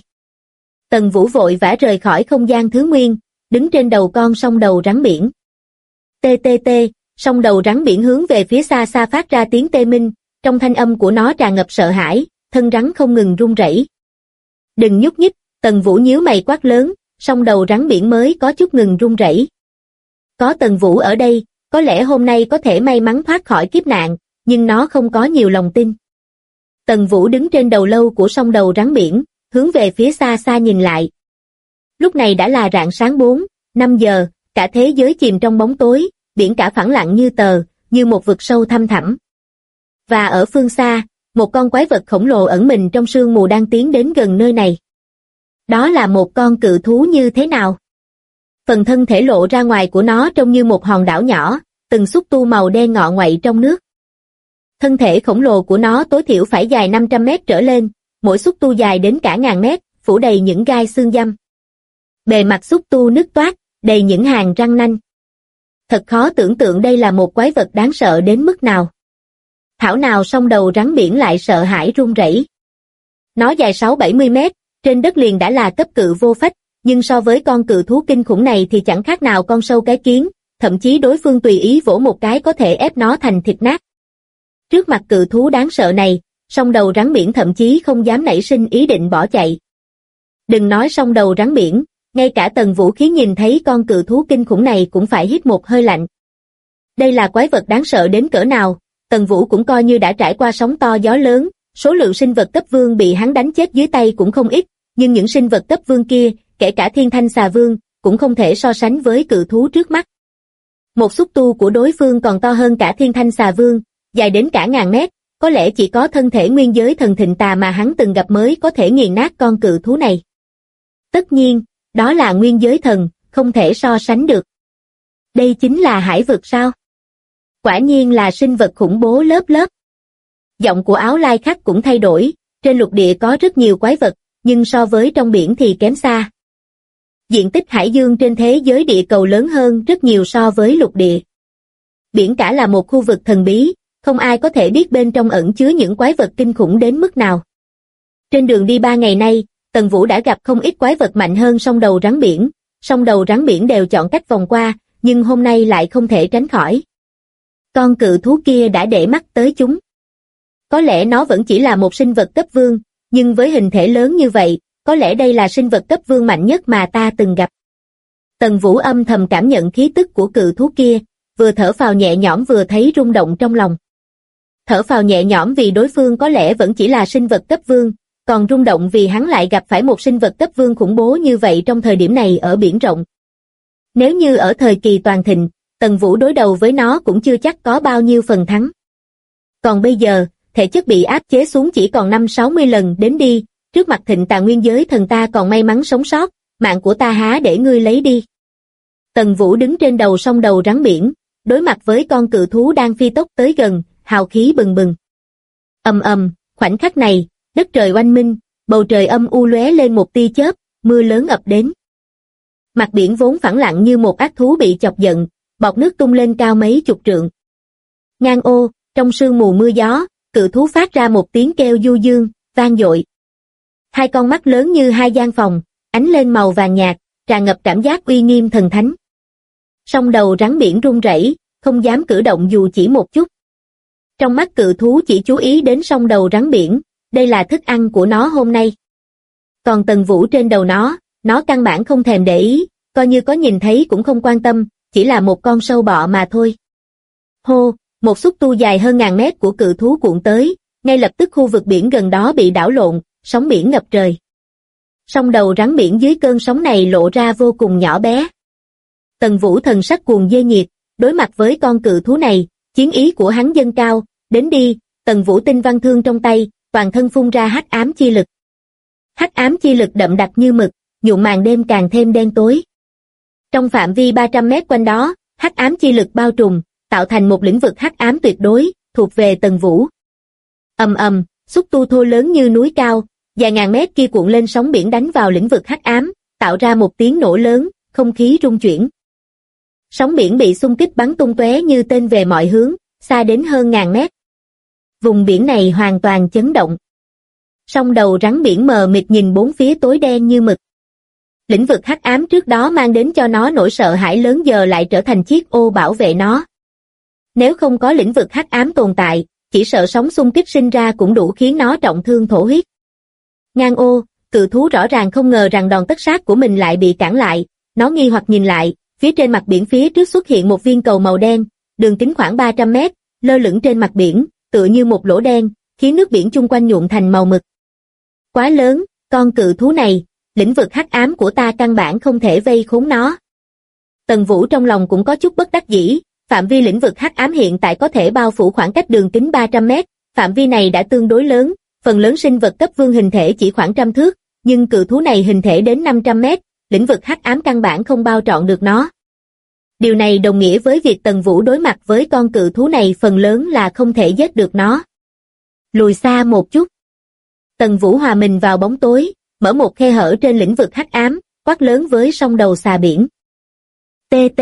Tần Vũ vội vã rời khỏi không gian thứ nguyên, đứng trên đầu con sông đầu rắn biển. Tê tê tê, sông đầu rắn biển hướng về phía xa xa phát ra tiếng tê minh, trong thanh âm của nó tràn ngập sợ hãi, thân rắn không ngừng run rẩy. Đừng nhúc nhích, Tần Vũ nhíu mày quát lớn, sông đầu rắn biển mới có chút ngừng run rẩy. Có Tần Vũ ở đây, có lẽ hôm nay có thể may mắn thoát khỏi kiếp nạn, nhưng nó không có nhiều lòng tin. Tần Vũ đứng trên đầu lâu của sông đầu rắn biển, hướng về phía xa xa nhìn lại. Lúc này đã là rạng sáng 4-5 giờ, cả thế giới chìm trong bóng tối, biển cả phẳng lặng như tờ, như một vực sâu thăm thẳm. Và ở phương xa, một con quái vật khổng lồ ẩn mình trong sương mù đang tiến đến gần nơi này. Đó là một con cự thú như thế nào? Phần thân thể lộ ra ngoài của nó trông như một hòn đảo nhỏ, từng xúc tu màu đen ngọ nguậy trong nước. Thân thể khổng lồ của nó tối thiểu phải dài 500 mét trở lên, mỗi xúc tu dài đến cả ngàn mét, phủ đầy những gai xương dăm. Bề mặt xúc tu nứt toác, đầy những hàng răng nanh. Thật khó tưởng tượng đây là một quái vật đáng sợ đến mức nào. Thảo nào sông đầu rắn biển lại sợ hãi run rẩy. Nó dài 6-70 mét, trên đất liền đã là cấp cự vô phách, nhưng so với con cự thú kinh khủng này thì chẳng khác nào con sâu cái kiến, thậm chí đối phương tùy ý vỗ một cái có thể ép nó thành thịt nát. Trước mặt cự thú đáng sợ này, sông đầu rắn biển thậm chí không dám nảy sinh ý định bỏ chạy. Đừng nói sông đầu rắn biển, ngay cả Tần Vũ khi nhìn thấy con cự thú kinh khủng này cũng phải hít một hơi lạnh. Đây là quái vật đáng sợ đến cỡ nào, Tần Vũ cũng coi như đã trải qua sóng to gió lớn, số lượng sinh vật cấp vương bị hắn đánh chết dưới tay cũng không ít, nhưng những sinh vật cấp vương kia, kể cả Thiên Thanh Xà Vương, cũng không thể so sánh với cự thú trước mắt. Một xúc tu của đối phương còn to hơn cả Thiên Thanh Xà Vương, dài đến cả ngàn mét, có lẽ chỉ có thân thể nguyên giới thần thịnh tà mà hắn từng gặp mới có thể nghiền nát con cự thú này. Tất nhiên, đó là nguyên giới thần, không thể so sánh được. Đây chính là hải vực sao? Quả nhiên là sinh vật khủng bố lớp lớp. Giọng của Áo Lai Khắc cũng thay đổi, trên lục địa có rất nhiều quái vật, nhưng so với trong biển thì kém xa. Diện tích hải dương trên thế giới địa cầu lớn hơn rất nhiều so với lục địa. Biển cả là một khu vực thần bí, không ai có thể biết bên trong ẩn chứa những quái vật kinh khủng đến mức nào. Trên đường đi 3 ngày nay, Tần Vũ đã gặp không ít quái vật mạnh hơn sông đầu rắn biển. Sông đầu rắn biển đều chọn cách vòng qua, nhưng hôm nay lại không thể tránh khỏi. Con cự thú kia đã để mắt tới chúng. Có lẽ nó vẫn chỉ là một sinh vật cấp vương, nhưng với hình thể lớn như vậy, có lẽ đây là sinh vật cấp vương mạnh nhất mà ta từng gặp. Tần Vũ âm thầm cảm nhận khí tức của cự thú kia, vừa thở phào nhẹ nhõm vừa thấy rung động trong lòng. Thở phào nhẹ nhõm vì đối phương có lẽ vẫn chỉ là sinh vật cấp vương, còn rung động vì hắn lại gặp phải một sinh vật cấp vương khủng bố như vậy trong thời điểm này ở biển rộng. Nếu như ở thời kỳ toàn thịnh, Tần Vũ đối đầu với nó cũng chưa chắc có bao nhiêu phần thắng. Còn bây giờ, thể chất bị áp chế xuống chỉ còn 5-60 lần đến đi, trước mặt thịnh tà nguyên giới thần ta còn may mắn sống sót, mạng của ta há để ngươi lấy đi. Tần Vũ đứng trên đầu sông đầu rắn biển, đối mặt với con cự thú đang phi tốc tới gần, hào khí bừng bừng. Ầm ầm, khoảnh khắc này, đất trời oanh minh, bầu trời âm u lóe lên một tia chớp, mưa lớn ập đến. Mặt biển vốn phẳng lặng như một ác thú bị chọc giận, bọt nước tung lên cao mấy chục trượng. Ngang ô, trong sương mù mưa gió, cự thú phát ra một tiếng kêu du dương, vang dội. Hai con mắt lớn như hai gian phòng, ánh lên màu vàng nhạt, tràn ngập cảm giác uy nghiêm thần thánh. Song đầu rắn biển run rẩy, không dám cử động dù chỉ một chút. Trong mắt cự thú chỉ chú ý đến song đầu rắn biển, đây là thức ăn của nó hôm nay. Còn Tần Vũ trên đầu nó căn bản không thèm để ý, coi như có nhìn thấy cũng không quan tâm, chỉ là một con sâu bọ mà thôi. Hô, một xúc tu dài hơn ngàn mét của cự thú cuộn tới, ngay lập tức khu vực biển gần đó bị đảo lộn, sóng biển ngập trời. Song đầu rắn biển dưới cơn sóng này lộ ra vô cùng nhỏ bé. Tần Vũ thần sắc cuồng dê nhiệt, đối mặt với con cự thú này, chiến ý của hắn dâng cao, đến đi, Tần Vũ tinh văn thương trong tay, toàn thân phun ra hắc ám chi lực. Hắc ám chi lực đậm đặc như mực, nhuộm màn đêm càng thêm đen tối. Trong phạm vi 300 mét quanh đó, hắc ám chi lực bao trùm, tạo thành một lĩnh vực hắc ám tuyệt đối, thuộc về Tần Vũ. Ầm ầm, xúc tu thô lớn như núi cao, dài ngàn mét kia cuộn lên sóng biển đánh vào lĩnh vực hắc ám, tạo ra một tiếng nổ lớn, không khí rung chuyển. Sóng biển bị xung kích bắn tung tóe như tên về mọi hướng, xa đến hơn ngàn mét. Vùng biển này hoàn toàn chấn động. Song đầu rắn biển mờ mịt nhìn bốn phía tối đen như mực. Lĩnh vực hắc ám trước đó mang đến cho nó nỗi sợ hãi lớn giờ lại trở thành chiếc ô bảo vệ nó. Nếu không có lĩnh vực hắc ám tồn tại, chỉ sợ sóng xung kích sinh ra cũng đủ khiến nó trọng thương thổ huyết. Ngang ô, cự thú rõ ràng không ngờ rằng đòn tất sát của mình lại bị cản lại, nó nghi hoặc nhìn lại, phía trên mặt biển phía trước xuất hiện một viên cầu màu đen, đường kính khoảng 300 mét, lơ lửng trên mặt biển, tựa như một lỗ đen, khiến nước biển chung quanh nhuộm thành màu mực. Quá lớn, con cự thú này, lĩnh vực hắc ám của ta căn bản không thể vây khốn nó. Tần Vũ trong lòng cũng có chút bất đắc dĩ, phạm vi lĩnh vực hắc ám hiện tại có thể bao phủ khoảng cách đường kính 300 mét, phạm vi này đã tương đối lớn, phần lớn sinh vật cấp vương hình thể chỉ khoảng trăm thước, nhưng cự thú này hình thể đến 500 mét, lĩnh vực hắc ám căn bản không bao trọn được nó. Điều này đồng nghĩa với việc Tần Vũ đối mặt với con cự thú này phần lớn là không thể giết được nó. Lùi xa một chút. Tần Vũ hòa mình vào bóng tối, mở một khe hở trên lĩnh vực hắc ám, quát lớn với song đầu xà biển. TT.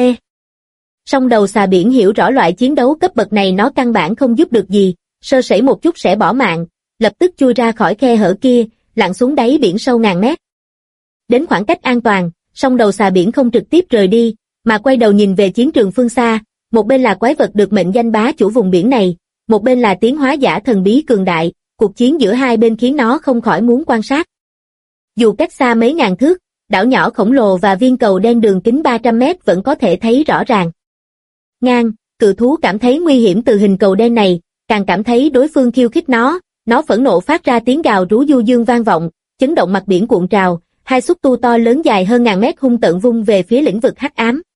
Song đầu xà biển hiểu rõ loại chiến đấu cấp bậc này nó căn bản không giúp được gì, sơ sẩy một chút sẽ bỏ mạng, lập tức chui ra khỏi khe hở kia, lặn xuống đáy biển sâu ngàn mét. Đến khoảng cách an toàn, song đầu xà biển không trực tiếp rời đi, mà quay đầu nhìn về chiến trường phương xa, một bên là quái vật được mệnh danh bá chủ vùng biển này, một bên là tiến hóa giả thần bí cường đại, cuộc chiến giữa hai bên khiến nó không khỏi muốn quan sát. Dù cách xa mấy ngàn thước, đảo nhỏ khổng lồ và viên cầu đen đường kính 300 mét vẫn có thể thấy rõ ràng. Ngang, cự thú cảm thấy nguy hiểm từ hình cầu đen này, càng cảm thấy đối phương khiêu khích nó phẫn nộ phát ra tiếng gào rú du dương vang vọng, chấn động mặt biển cuộn trào, hai xúc tu to lớn dài hơn ngàn mét hung tợn vung về phía lĩnh vực hắc ám.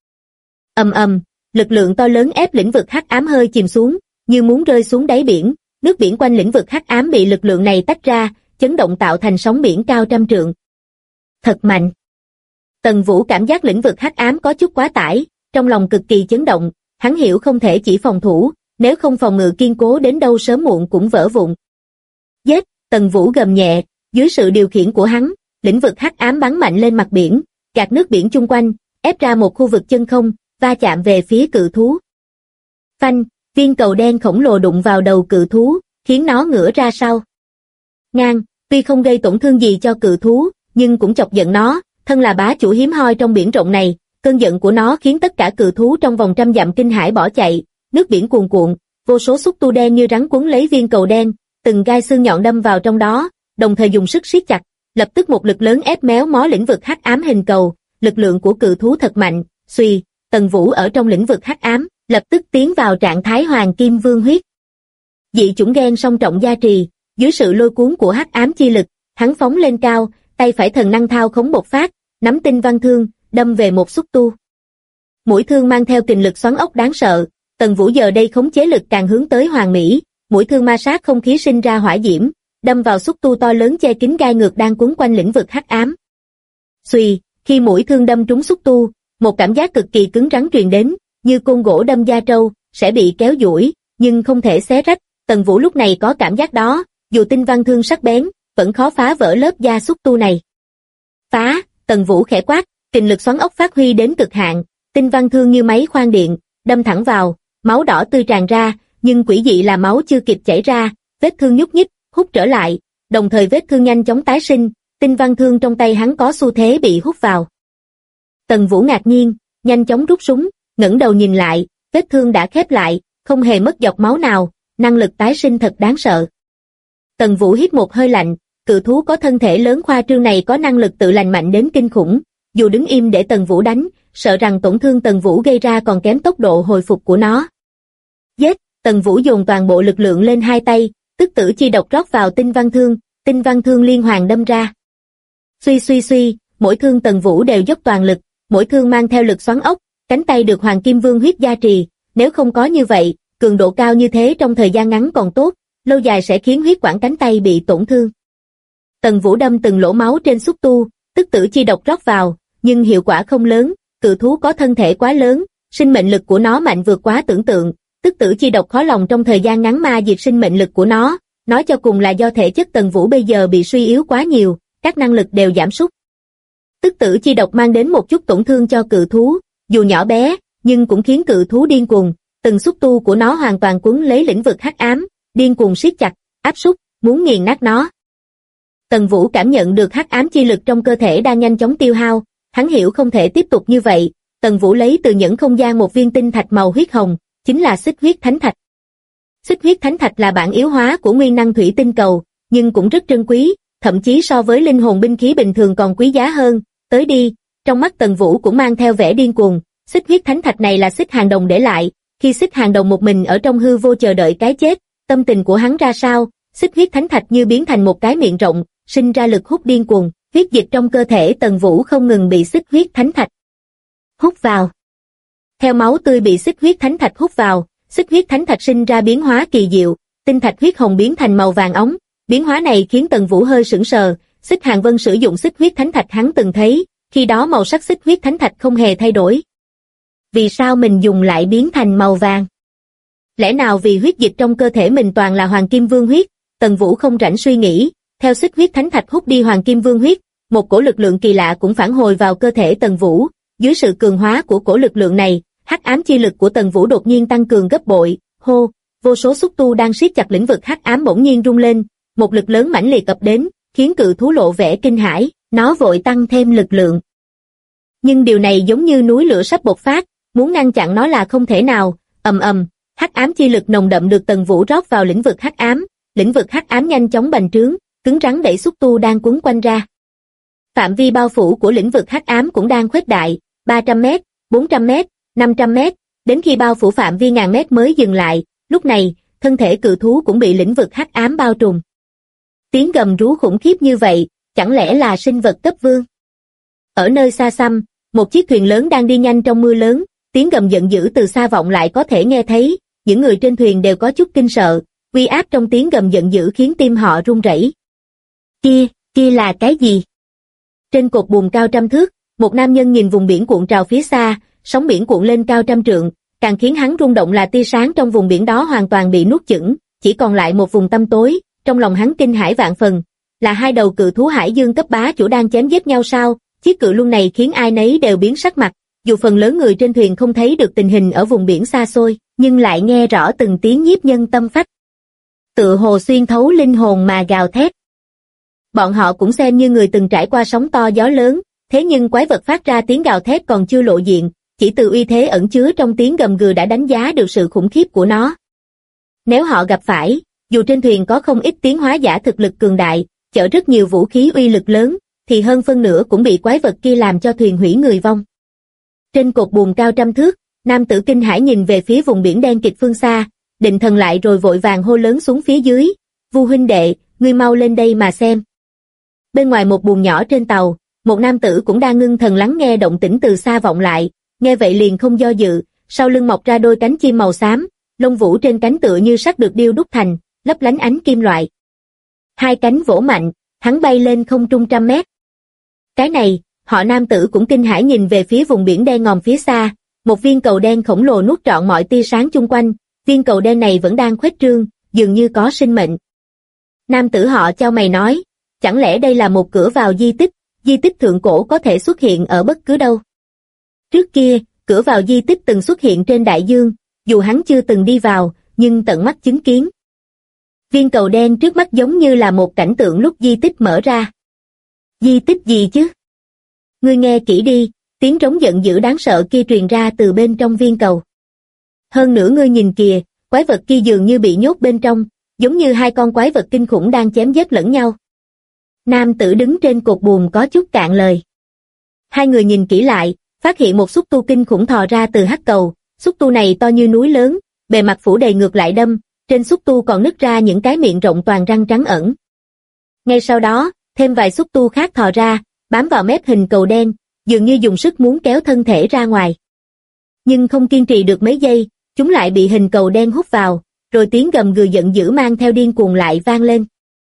Ầm ầm, lực lượng to lớn ép lĩnh vực hắc ám hơi chìm xuống, như muốn rơi xuống đáy biển, nước biển quanh lĩnh vực hắc ám bị lực lượng này tách ra, chấn động tạo thành sóng biển cao trăm trượng. Thật mạnh. Tần Vũ cảm giác lĩnh vực hắc ám có chút quá tải, trong lòng cực kỳ chấn động, hắn hiểu không thể chỉ phòng thủ, nếu không phòng ngự kiên cố đến đâu sớm muộn cũng vỡ vụn. Giết, Tần Vũ gầm nhẹ, dưới sự điều khiển của hắn, lĩnh vực hắc ám bắn mạnh lên mặt biển, gạt nước biển chung quanh, ép ra một khu vực chân không, va chạm về phía cự thú. Phanh, viên cầu đen khổng lồ đụng vào đầu cự thú, khiến nó ngửa ra sau. Ngang, tuy không gây tổn thương gì cho cự thú, nhưng cũng chọc giận nó, thân là bá chủ hiếm hoi trong biển rộng này, cơn giận của nó khiến tất cả cự thú trong vòng trăm dặm kinh hãi bỏ chạy, nước biển cuồn cuộn, vô số xúc tu đen như rắn cuốn lấy viên cầu đen, từng gai xương nhọn đâm vào trong đó, đồng thời dùng sức siết chặt, lập tức một lực lớn ép méo mó lĩnh vực hắc ám hình cầu, lực lượng của cự thú thật mạnh, xuy, Tần Vũ ở trong lĩnh vực hắc ám, lập tức tiến vào trạng thái hoàng kim vương huyết. Dị chủng gen song trọng gia trì, dưới sự lôi cuốn của hắc ám chi lực, hắn phóng lên cao, tay phải thần năng thao khống bộc phát, nắm tinh văn thương, đâm về một xúc tu. Mũi thương mang theo kình lực xoắn ốc đáng sợ, Tần Vũ giờ đây khống chế lực càng hướng tới hoàn mỹ, mũi thương ma sát không khí sinh ra hỏa diễm, đâm vào xúc tu to lớn che kín gai ngược đang quấn quanh lĩnh vực hắc ám. Xuy, khi mũi thương đâm trúng xúc tu, một cảm giác cực kỳ cứng rắn truyền đến, như côn gỗ đâm da trâu, sẽ bị kéo duỗi, nhưng không thể xé rách. Tần Vũ lúc này có cảm giác đó, dù tinh văn thương sắc bén, vẫn khó phá vỡ lớp da xúc tu này. Phá, Tần Vũ khẽ quát, kình lực xoắn ốc phát huy đến cực hạn, tinh văn thương như máy khoan điện, đâm thẳng vào, máu đỏ tươi tràn ra, nhưng quỷ dị là máu chưa kịp chảy ra, vết thương nhúc nhích, hút trở lại, đồng thời vết thương nhanh chóng tái sinh, tinh văn thương trong tay hắn có xu thế bị hút vào. Tần Vũ ngạc nhiên, nhanh chóng rút súng, ngẩng đầu nhìn lại, vết thương đã khép lại, không hề mất giọt máu nào, năng lực tái sinh thật đáng sợ. Tần Vũ hít một hơi lạnh, cự thú có thân thể lớn khoa trương này có năng lực tự lành mạnh đến kinh khủng, dù đứng im để Tần Vũ đánh, sợ rằng tổn thương Tần Vũ gây ra còn kém tốc độ hồi phục của nó. Giết, Tần Vũ dồn toàn bộ lực lượng lên hai tay, tức tử chi độc rót vào tinh văn thương liên hoàn đâm ra. Suy suy suy, mỗi thương Tần Vũ đều dốc toàn lực, mỗi thương mang theo lực xoắn ốc, cánh tay được Hoàng Kim Vương huyết gia trì, nếu không có như vậy, cường độ cao như thế trong thời gian ngắn còn tốt, lâu dài sẽ khiến huyết quản cánh tay bị tổn thương. Tần Vũ đâm từng lỗ máu trên xúc tu, tức tử chi độc rót vào, nhưng hiệu quả không lớn, cự thú có thân thể quá lớn, sinh mệnh lực của nó mạnh vượt quá tưởng tượng, tức tử chi độc khó lòng trong thời gian ngắn ma diệt sinh mệnh lực của nó, nói cho cùng là do thể chất Tần Vũ bây giờ bị suy yếu quá nhiều, các năng lực đều giảm sút. Tức tử chi độc mang đến một chút tổn thương cho cự thú, dù nhỏ bé, nhưng cũng khiến cự thú điên cuồng, từng xúc tu của nó hoàn toàn cuốn lấy lĩnh vực hắc ám, điên cuồng siết chặt, áp súc, muốn nghiền nát nó. Tần Vũ cảm nhận được hắc ám chi lực trong cơ thể đang nhanh chóng tiêu hao, hắn hiểu không thể tiếp tục như vậy, Tần Vũ lấy từ nhẫn không gian một viên tinh thạch màu huyết hồng, chính là Xích Huyết Thánh Thạch. Xích Huyết Thánh Thạch là bản yếu hóa của nguyên năng thủy tinh cầu, nhưng cũng rất trân quý, thậm chí so với linh hồn binh khí bình thường còn quý giá hơn. Tới đi, trong mắt Tần Vũ cũng mang theo vẻ điên cuồng, Xích Huyết Thánh Thạch này là Xích Hàng Đồng để lại, khi Xích Hàng Đồng một mình ở trong hư vô chờ đợi cái chết, tâm tình của hắn ra sao? Xích Huyết Thánh Thạch như biến thành một cái miệng rộng, sinh ra lực hút điên cuồng, huyết dịch trong cơ thể Tần Vũ không ngừng bị Xích Huyết Thánh Thạch hút vào. Theo máu tươi bị Xích Huyết Thánh Thạch hút vào, Xích Huyết Thánh Thạch sinh ra biến hóa kỳ diệu, tinh thạch huyết hồng biến thành màu vàng óng, biến hóa này khiến Tần Vũ hơi sững sờ. Xích Hàng Vân sử dụng Xích Huyết Thánh Thạch hắn từng thấy, khi đó màu sắc Xích Huyết Thánh Thạch không hề thay đổi. Vì sao mình dùng lại biến thành màu vàng? Lẽ nào vì huyết dịch trong cơ thể mình toàn là Hoàng Kim Vương huyết? Tần Vũ không rảnh suy nghĩ, theo Xích Huyết Thánh Thạch hút đi Hoàng Kim Vương huyết, một cổ lực lượng kỳ lạ cũng phản hồi vào cơ thể Tần Vũ. Dưới sự cường hóa của cổ lực lượng này, hắc ám chi lực của Tần Vũ đột nhiên tăng cường gấp bội. Hô, vô số xúc tu đang siết chặt lĩnh vực hắc ám bỗng nhiên rung lên, một lực lớn mãnh liệt ập đến, khiến cự thú lộ vẻ kinh hãi, nó vội tăng thêm lực lượng. Nhưng điều này giống như núi lửa sắp bộc phát, muốn ngăn chặn nó là không thể nào. Ầm ầm, hắc ám chi lực nồng đậm được Tần Vũ rót vào lĩnh vực hắc ám, lĩnh vực hắc ám nhanh chóng bành trướng, cứng rắn đẩy xúc tu đang quấn quanh ra. Phạm vi bao phủ của lĩnh vực hắc ám cũng đang khuếch đại, 300m, 400m, 500m, đến khi bao phủ phạm vi ngàn mét mới dừng lại. Lúc này, thân thể cự thú cũng bị lĩnh vực hắc ám bao trùm. Tiếng gầm rú khủng khiếp như vậy, chẳng lẽ là sinh vật cấp vương? Ở nơi xa xăm, một chiếc thuyền lớn đang đi nhanh trong mưa lớn, tiếng gầm giận dữ từ xa vọng lại có thể nghe thấy, những người trên thuyền đều có chút kinh sợ, uy áp trong tiếng gầm giận dữ khiến tim họ run rẩy. Kia là cái gì? Trên cột buồm cao trăm thước, một nam nhân nhìn vùng biển cuộn trào phía xa, sóng biển cuộn lên cao trăm trượng, càng khiến hắn rung động là tia sáng trong vùng biển đó hoàn toàn bị nuốt chửng, chỉ còn lại một vùng tăm tối. Trong lòng hắn kinh hãi vạn phần, là hai đầu cự thú hải dương cấp bá chủ đang chém giết nhau sao? Chiếc cự luân này khiến ai nấy đều biến sắc mặt, dù phần lớn người trên thuyền không thấy được tình hình ở vùng biển xa xôi, nhưng lại nghe rõ từng tiếng nhiếp nhân tâm phách. Tựa hồ xuyên thấu linh hồn mà gào thét. Bọn họ cũng xem như người từng trải qua sóng to gió lớn, thế nhưng quái vật phát ra tiếng gào thét còn chưa lộ diện, chỉ từ uy thế ẩn chứa trong tiếng gầm gừ đã đánh giá được sự khủng khiếp của nó. Nếu họ gặp phải, dù trên thuyền có không ít tiến hóa giả thực lực cường đại, chở rất nhiều vũ khí uy lực lớn, thì hơn phân nửa cũng bị quái vật kia làm cho thuyền hủy người vong. Trên cột buồm cao trăm thước, nam tử kinh hãi nhìn về phía vùng biển đen kịt phương xa, định thần lại rồi vội vàng hô lớn xuống phía dưới, Vu huynh đệ, ngươi mau lên đây mà xem. Bên ngoài một buồng nhỏ trên tàu, một nam tử cũng đang ngưng thần lắng nghe động tĩnh từ xa vọng lại, nghe vậy liền không do dự, sau lưng mọc ra đôi cánh chim màu xám, lông vũ trên cánh tựa như sắt được điêu đúc thành, lấp lánh ánh kim loại. Hai cánh vỗ mạnh, hắn bay lên không trung trăm mét. Cái này, họ nam tử cũng kinh hãi nhìn về phía vùng biển đen ngòm phía xa, một viên cầu đen khổng lồ nuốt trọn mọi tia sáng chung quanh, viên cầu đen này vẫn đang khuếch trương, dường như có sinh mệnh. Nam tử họ chau mày nói, chẳng lẽ đây là một cửa vào di tích thượng cổ có thể xuất hiện ở bất cứ đâu. Trước kia, cửa vào di tích từng xuất hiện trên đại dương, dù hắn chưa từng đi vào, nhưng tận mắt chứng kiến. Viên cầu đen trước mắt giống như là một cảnh tượng lúc di tích mở ra. Di tích gì chứ? Ngươi nghe kỹ đi, tiếng trống giận dữ đáng sợ kia truyền ra từ bên trong viên cầu. Hơn nữa ngươi nhìn kìa, quái vật kia dường như bị nhốt bên trong, giống như hai con quái vật kinh khủng đang chém giết lẫn nhau. Nam tử đứng trên cột buồm có chút cạn lời. Hai người nhìn kỹ lại, phát hiện một xúc tu kinh khủng thò ra từ hắc cầu, xúc tu này to như núi lớn, bề mặt phủ đầy ngược lại đâm, trên xúc tu còn nứt ra những cái miệng rộng toàn răng trắng ẩn. Ngay sau đó, thêm vài xúc tu khác thò ra, bám vào mép hình cầu đen, dường như dùng sức muốn kéo thân thể ra ngoài. Nhưng không kiên trì được mấy giây, chúng lại bị hình cầu đen hút vào, rồi tiếng gầm gừ giận dữ mang theo điên cuồng lại vang lên.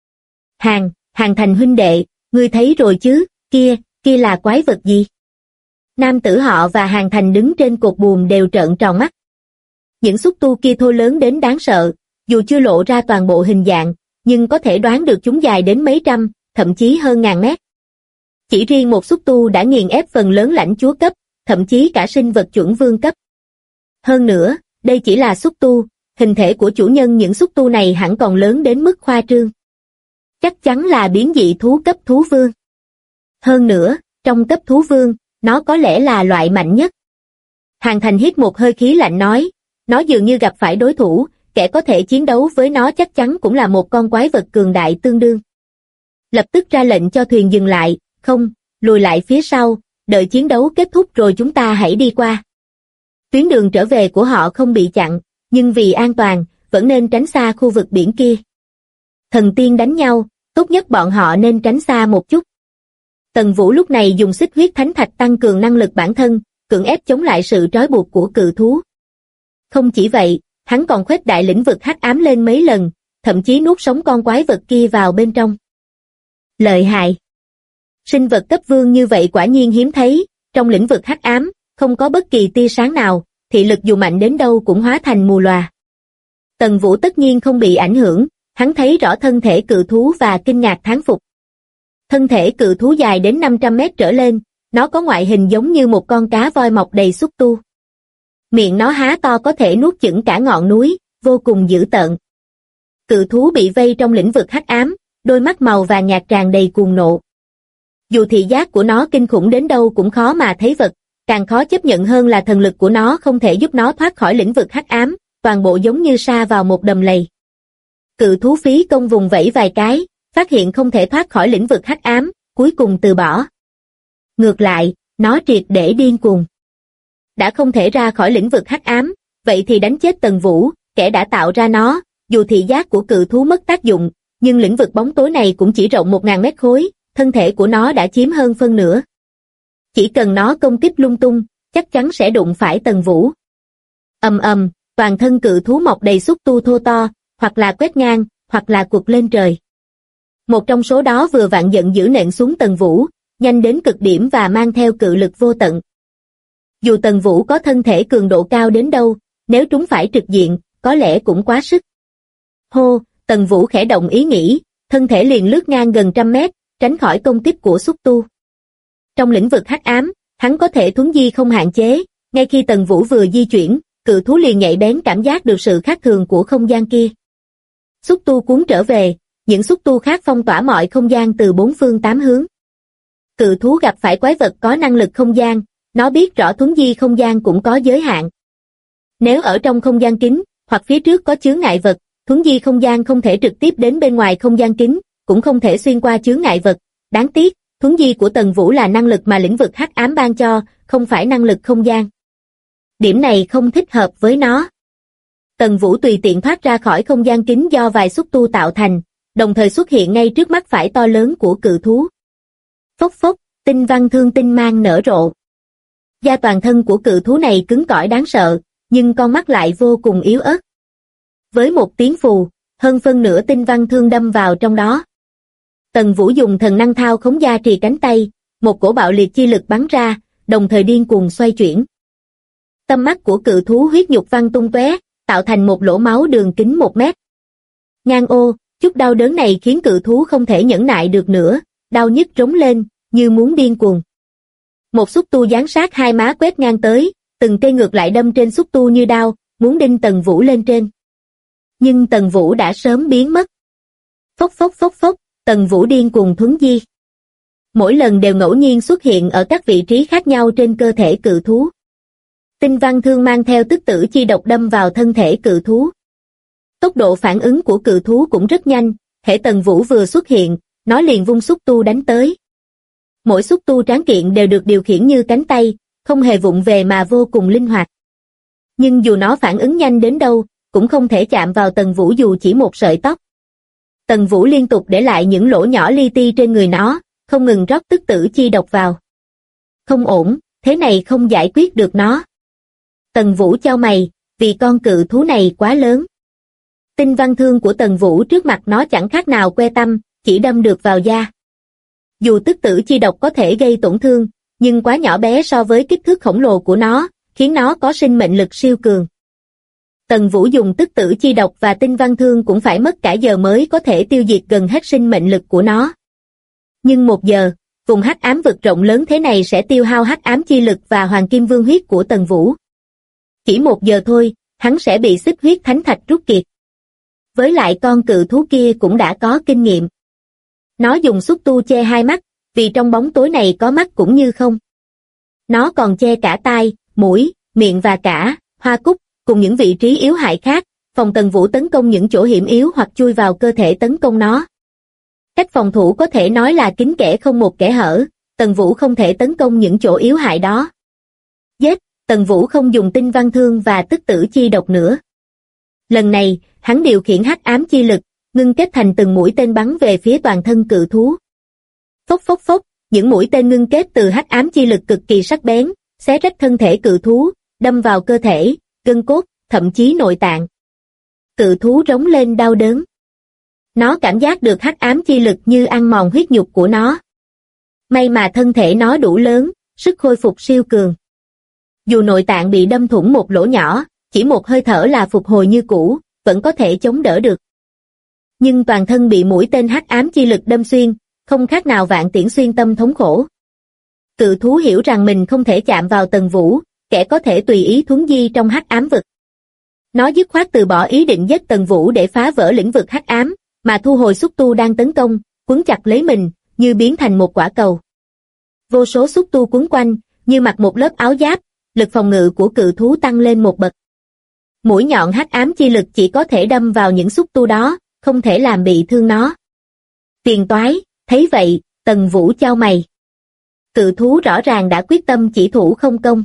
Hàng Thành huynh đệ, ngươi thấy rồi chứ, kia là quái vật gì? Nam tử họ và Hàng Thành đứng trên cột buồm đều trợn tròn mắt. Những xúc tu kia thô lớn đến đáng sợ, dù chưa lộ ra toàn bộ hình dạng, nhưng có thể đoán được chúng dài đến mấy trăm, thậm chí hơn ngàn mét. Chỉ riêng một xúc tu đã nghiền ép phần lớn lãnh chúa cấp, thậm chí cả sinh vật chuẩn vương cấp. Hơn nữa, đây chỉ là xúc tu, hình thể của chủ nhân những xúc tu này hẳn còn lớn đến mức khoa trương. Chắc chắn là biến dị thú cấp thú vương. Hơn nữa, trong cấp thú vương, nó có lẽ là loại mạnh nhất. Hàn Thành hít một hơi khí lạnh nói, nó dường như gặp phải đối thủ, kẻ có thể chiến đấu với nó chắc chắn cũng là một con quái vật cường đại tương đương. Lập tức ra lệnh cho thuyền dừng lại, không, lùi lại phía sau, đợi chiến đấu kết thúc rồi chúng ta hãy đi qua. Tuyến đường trở về của họ không bị chặn, nhưng vì an toàn, vẫn nên tránh xa khu vực biển kia. Thần tiên đánh nhau, tốt nhất bọn họ nên tránh xa một chút. Tần Vũ lúc này dùng xích huyết thánh thạch tăng cường năng lực bản thân, cưỡng ép chống lại sự trói buộc của cự thú. Không chỉ vậy, hắn còn khuếch đại lĩnh vực hắc ám lên mấy lần, thậm chí nuốt sống con quái vật kia vào bên trong. Lợi hại! Sinh vật cấp vương như vậy quả nhiên hiếm thấy, trong lĩnh vực hắc ám, không có bất kỳ tia sáng nào, thị lực dù mạnh đến đâu cũng hóa thành mù lòa. Tần Vũ tất nhiên không bị ảnh hưởng, hắn thấy rõ thân thể cự thú và kinh ngạc thán phục. Thân thể cự thú dài đến 500 mét trở lên, nó có ngoại hình giống như một con cá voi mọc đầy xúc tu. Miệng nó há to có thể nuốt chửng cả ngọn núi, vô cùng dữ tợn. Cự thú bị vây trong lĩnh vực hắc ám, đôi mắt màu vàng nhạt tràn đầy cuồng nộ. Dù thị giác của nó kinh khủng đến đâu cũng khó mà thấy vật, càng khó chấp nhận hơn là thần lực của nó không thể giúp nó thoát khỏi lĩnh vực hắc ám, toàn bộ giống như sa vào một đầm lầy. Cự thú phí công vùng vẫy vài cái, phát hiện không thể thoát khỏi lĩnh vực hắc ám, cuối cùng từ bỏ. Ngược lại, nó triệt để điên cuồng. Đã không thể ra khỏi lĩnh vực hắc ám, vậy thì đánh chết Tần Vũ, kẻ đã tạo ra nó. Dù thị giác của cự thú mất tác dụng, nhưng lĩnh vực bóng tối này cũng chỉ rộng 1000 mét khối, thân thể của nó đã chiếm hơn phân nửa. Chỉ cần nó công kích lung tung, chắc chắn sẽ đụng phải Tần Vũ. Ầm ầm, toàn thân cự thú mọc đầy xúc tu thô to, hoặc là quét ngang, hoặc là quật lên trời. Một trong số đó vừa vặn giận dữ nện xuống Tần Vũ, nhanh đến cực điểm và mang theo cự lực vô tận. Dù Tần Vũ có thân thể cường độ cao đến đâu, nếu trúng phải trực diện, có lẽ cũng quá sức. Hô, Tần Vũ khẽ động ý nghĩ, thân thể liền lướt ngang gần 100 mét, tránh khỏi công kích của xúc tu. Trong lĩnh vực hắc ám, hắn có thể thuấn di không hạn chế, ngay khi Tần Vũ vừa di chuyển, cự thú liền nhạy bén cảm giác được sự khác thường của không gian kia. Xúc tu cuốn trở về, những xúc tu khác phong tỏa mọi không gian từ 4 phương 8 hướng. Cự thú gặp phải quái vật có năng lực không gian, nó biết rõ thuấn di không gian cũng có giới hạn. Nếu ở trong không gian kín, hoặc phía trước có chướng ngại vật, thuấn di không gian không thể trực tiếp đến bên ngoài không gian kín, cũng không thể xuyên qua chướng ngại vật. Đáng tiếc, thuấn di của Tần Vũ là năng lực mà lĩnh vực hắc ám ban cho, không phải năng lực không gian. Điểm này không thích hợp với nó. Tần Vũ tùy tiện thoát ra khỏi không gian kín do vài xúc tu tạo thành, đồng thời xuất hiện ngay trước mắt phải to lớn của cự thú. Phốc phốc, tinh văn thương tinh mang nở rộ. Da toàn thân của cự thú này cứng cỏi đáng sợ, nhưng con mắt lại vô cùng yếu ớt. Với một tiếng phù, hơn phân nửa tinh văn thương đâm vào trong đó. Tần Vũ dùng thần năng thao khống gia trì cánh tay, một cổ bạo liệt chi lực bắn ra, đồng thời điên cuồng xoay chuyển. Tâm mắt của cự thú huyết nhục văng tung tóe, tạo thành một lỗ máu đường kính 1 mét. Ngang ô, chút đau đớn này khiến cự thú không thể nhẫn nại được nữa, đau nhức trống lên, như muốn điên cuồng. Một xúc tu giáng sát hai má quét ngang tới, từng cây ngược lại đâm trên xúc tu như đao, muốn đinh Tần Vũ lên trên. Nhưng Tần Vũ đã sớm biến mất. Phốc phốc phốc phốc, Tần Vũ điên cuồng thuấn di. Mỗi lần đều ngẫu nhiên xuất hiện ở các vị trí khác nhau trên cơ thể cự thú. Tinh văn thương mang theo tức tử chi độc đâm vào thân thể cự thú. Tốc độ phản ứng của cự thú cũng rất nhanh, hễ Tần Vũ vừa xuất hiện, nó liền vung xúc tu đánh tới. Mỗi xúc tu tráng kiện đều được điều khiển như cánh tay, không hề vụng về mà vô cùng linh hoạt. Nhưng dù nó phản ứng nhanh đến đâu, cũng không thể chạm vào Tần Vũ dù chỉ một sợi tóc. Tần Vũ liên tục để lại những lỗ nhỏ li ti trên người nó, không ngừng rót tức tử chi độc vào. Không ổn, thế này không giải quyết được nó. Tần Vũ chau mày, vì con cự thú này quá lớn. Tinh văn thương của Tần Vũ trước mặt nó chẳng khác nào que tăm, chỉ đâm được vào da. Dù tức tử chi độc có thể gây tổn thương, nhưng quá nhỏ bé so với kích thước khổng lồ của nó, khiến nó có sinh mệnh lực siêu cường. Tần Vũ dùng tức tử chi độc và tinh văn thương cũng phải mất cả giờ mới có thể tiêu diệt gần hết sinh mệnh lực của nó. Nhưng 1 giờ, Vùng hắc ám vực rộng lớn thế này sẽ tiêu hao hắc ám chi lực và hoàng kim vương huyết của Tần Vũ. Chỉ 1 giờ thôi, hắn sẽ bị xích huyết thánh thạch rút kiệt. Với lại con cự thú kia cũng đã có kinh nghiệm. Nó dùng xúc tu che 2 mắt, vì trong bóng tối này có mắt cũng như không. Nó còn che cả tai, mũi, miệng và cả hoa cúc, cùng những vị trí yếu hại khác, phòng Tần Vũ tấn công những chỗ hiểm yếu hoặc chui vào cơ thể tấn công nó. Cách phòng thủ có thể nói là kín kẽ không một kẽ hở, Tần Vũ không thể tấn công những chỗ yếu hại đó. Giết, Tần Vũ không dùng tinh văn thương và tức tử chi độc nữa. Lần này, hắn điều khiển hắc ám chi lực, ngưng kết thành từng mũi tên bắn về phía toàn thân cự thú. Phốc phốc phốc, những mũi tên ngưng kết từ hắc ám chi lực cực kỳ sắc bén, xé rách thân thể cự thú, đâm vào cơ thể, gân cốt, thậm chí nội tạng. Cự thú rống lên đau đớn. Nó cảm giác được hắc ám chi lực như ăn mòn huyết nhục của nó. May mà thân thể nó đủ lớn, sức khôi phục siêu cường. Dù nội tạng bị đâm thủng một lỗ nhỏ, chỉ một hơi thở là phục hồi như cũ, vẫn có thể chống đỡ được. Nhưng toàn thân bị mũi tên hắc ám chi lực đâm xuyên, không khác nào vạn tiễn xuyên tâm thống khổ. Cự thú hiểu rằng mình không thể chạm vào Tần Vũ, kẻ có thể tùy ý thuấn di trong hắc ám vực. Nó dứt khoát từ bỏ ý định giết Tần Vũ để phá vỡ lĩnh vực hắc ám, mà thu hồi xúc tu đang tấn công, quấn chặt lấy mình, như biến thành một quả cầu. Vô số xúc tu quấn quanh, như mặc một lớp áo giáp, lực phòng ngự của cự thú tăng lên một bậc. Mũi nhọn hắc ám chi lực chỉ có thể đâm vào những xúc tu đó, không thể làm bị thương nó. Phiền toái, thấy vậy, Tần Vũ chau mày. Cự thú rõ ràng đã quyết tâm chỉ thủ không công.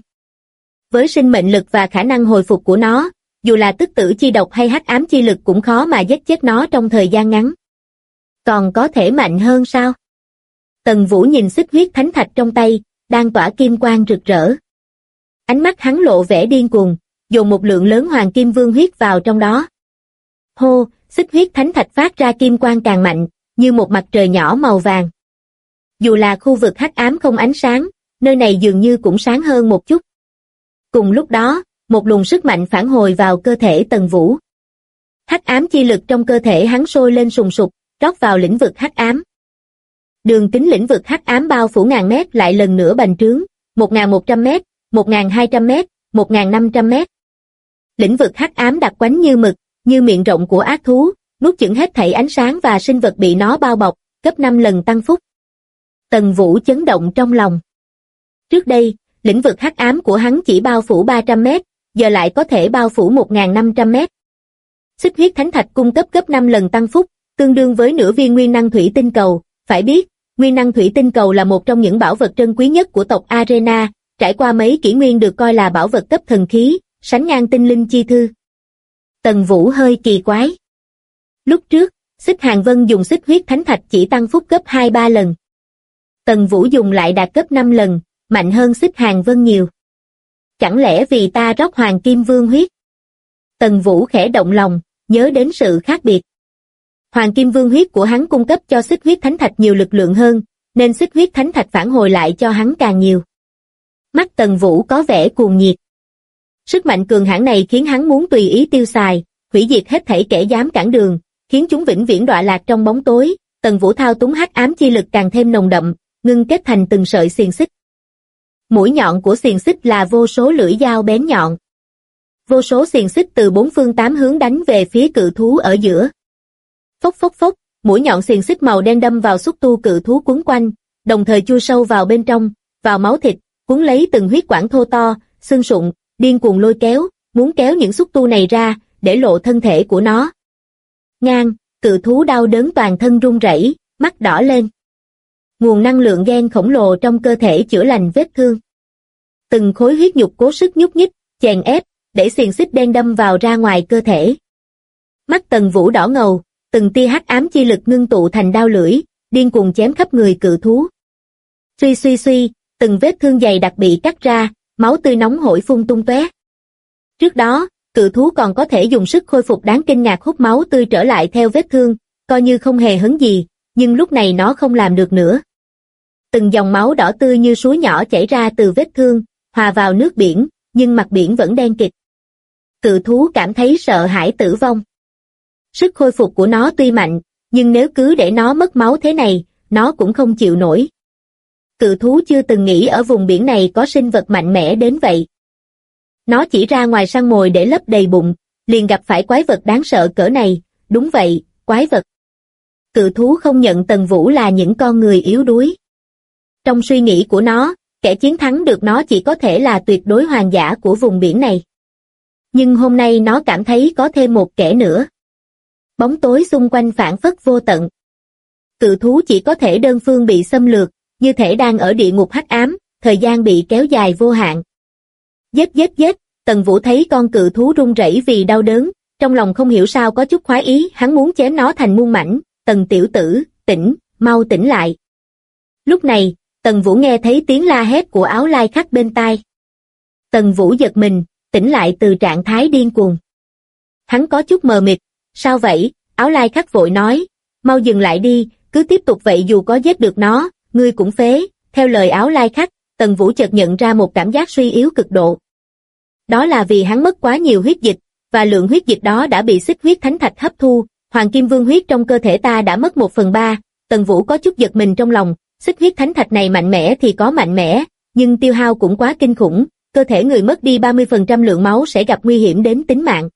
Với sinh mệnh lực và khả năng hồi phục của nó, dù là tức tử chi độc hay hắc ám chi lực cũng khó mà giết chết nó trong thời gian ngắn. Còn có thể mạnh hơn sao? Tần Vũ nhìn xích huyết thánh thạch trong tay, đang tỏa kim quang rực rỡ. Ánh mắt hắn lộ vẻ điên cuồng, dồn một lượng lớn hoàng kim vương huyết vào trong đó. Hô, xích huyết thánh thạch phát ra kim quang càng mạnh, như một mặt trời nhỏ màu vàng. Dù là khu vực hắc ám không ánh sáng, nơi này dường như cũng sáng hơn một chút. Cùng lúc đó, một luồng sức mạnh phản hồi vào cơ thể Tần Vũ. Hắc ám chi lực trong cơ thể hắn sôi lên sùng sục, rót vào lĩnh vực hắc ám. Đường kính lĩnh vực hắc ám bao phủ ngàn mét lại lần nữa bành trướng, 1.100 mét, 1.200 mét, 1.500 mét. Lĩnh vực hắc ám đặc quánh như mực, như miệng rộng của ác thú, nuốt chửng hết thảy ánh sáng và sinh vật bị nó bao bọc, gấp 5 lần tăng phúc. Tần Vũ chấn động trong lòng. Trước đây, lĩnh vực hắc ám của hắn chỉ bao phủ 300 mét, giờ lại có thể bao phủ 1.500 mét. Xích huyết thánh thạch cung cấp gấp 5 lần tăng phúc, tương đương với nửa viên nguyên năng thủy tinh cầu. Phải biết, nguyên năng thủy tinh cầu là một trong những bảo vật trân quý nhất của tộc Arena, trải qua mấy kỷ nguyên được coi là bảo vật cấp thần khí, sánh ngang tinh linh chi thư. Tần Vũ hơi kỳ quái. Lúc trước, Xích Hàng Vân dùng xích huyết thánh thạch chỉ tăng phúc gấp 2-3 lần. Tần Vũ dùng lại đạt gấp 5 lần, mạnh hơn Xích Hàng Vân nhiều. Chẳng lẽ vì ta rót hoàng kim vương huyết? Tần Vũ khẽ động lòng, nhớ đến sự khác biệt. Hoàng kim vương huyết của hắn cung cấp cho xích huyết thánh thạch nhiều lực lượng hơn, nên xích huyết thánh thạch phản hồi lại cho hắn càng nhiều. Mắt Tần Vũ có vẻ cuồng nhiệt. Sức mạnh cường hãn này khiến hắn muốn tùy ý tiêu xài, hủy diệt hết thảy kẻ dám cản đường, khiến chúng vĩnh viễn đọa lạc trong bóng tối. Tần Vũ thao túng hắc ám chi lực càng thêm nồng đậm, ngưng kết thành từng sợi xiềng xích. Mũi nhọn của xiềng xích là vô số lưỡi dao bén nhọn. Vô số xiềng xích từ 4 phương 8 hướng đánh về phía cự thú ở giữa. Phốc phốc phốc, mũi nhọn xiềng xích màu đen đâm vào xúc tu cự thú quấn quanh, đồng thời chui sâu vào bên trong, vào máu thịt, cuốn lấy từng huyết quản thô to, xương sụn, điên cuồng lôi kéo, muốn kéo những xúc tu này ra, để lộ thân thể của nó. Ngang, cự thú đau đớn toàn thân run rẩy, mắt đỏ lên. Nguồn năng lượng gen khổng lồ trong cơ thể chữa lành vết thương. Từng khối huyết nhục cố sức nhúc nhích, chèn ép, để xiềng xích đen đâm vào ra ngoài cơ thể. Mắt Tần Vũ đỏ ngầu, từng tia hắc ám chi lực ngưng tụ thành đao lưỡi, điên cuồng chém khắp người cự thú. Suy suy suy, từng vết thương dày đặc bị cắt ra, máu tươi nóng hổi phun tung tóe. Trước đó, cự thú còn có thể dùng sức khôi phục đáng kinh ngạc hút máu tươi trở lại theo vết thương, coi như không hề hấn gì, nhưng lúc này nó không làm được nữa. Từng dòng máu đỏ tươi như suối nhỏ chảy ra từ vết thương, hòa vào nước biển, nhưng mặt biển vẫn đen kịt. Cự thú cảm thấy sợ hãi tử vong. Sức khôi phục của nó tuy mạnh, nhưng nếu cứ để nó mất máu thế này, nó cũng không chịu nổi. Cự thú chưa từng nghĩ ở vùng biển này có sinh vật mạnh mẽ đến vậy. Nó chỉ ra ngoài săn mồi để lấp đầy bụng, liền gặp phải quái vật đáng sợ cỡ này, đúng vậy, quái vật. Cự thú không nhận Tần Vũ là những con người yếu đuối. Trong suy nghĩ của nó, kẻ chiến thắng được nó chỉ có thể là tuyệt đối hoàng giả của vùng biển này. Nhưng hôm nay nó cảm thấy có thêm một kẻ nữa. Bóng tối xung quanh phảng phất vô tận. Cự thú chỉ có thể đơn phương bị xâm lược, như thể đang ở địa ngục hắc ám, thời gian bị kéo dài vô hạn. Giết giết giết, Tần Vũ thấy con cự thú run rẩy vì đau đớn, trong lòng không hiểu sao có chút khoái ý, hắn muốn chém nó thành muôn mảnh. Tần tiểu tử, tỉnh, mau tỉnh lại. Lúc này, Tần Vũ nghe thấy tiếng la hét của Áo Lai Khắc bên tai. Tần Vũ giật mình, tỉnh lại từ trạng thái điên cuồng. Hắn có chút mờ mịt, sao vậy? Áo Lai Khắc vội nói, mau dừng lại đi, cứ tiếp tục vậy dù có giết được nó, ngươi cũng phế. Theo lời Áo Lai Khắc, Tần Vũ chợt nhận ra một cảm giác suy yếu cực độ. Đó là vì hắn mất quá nhiều huyết dịch, và lượng huyết dịch đó đã bị xích huyết thánh thạch hấp thu, Hoàng Kim Vương huyết trong cơ thể ta đã mất 1/3, Tần Vũ có chút giật mình trong lòng, xích huyết thánh thạch này mạnh mẽ thì có mạnh mẽ, nhưng tiêu hao cũng quá kinh khủng, cơ thể người mất đi 30% lượng máu sẽ gặp nguy hiểm đến tính mạng.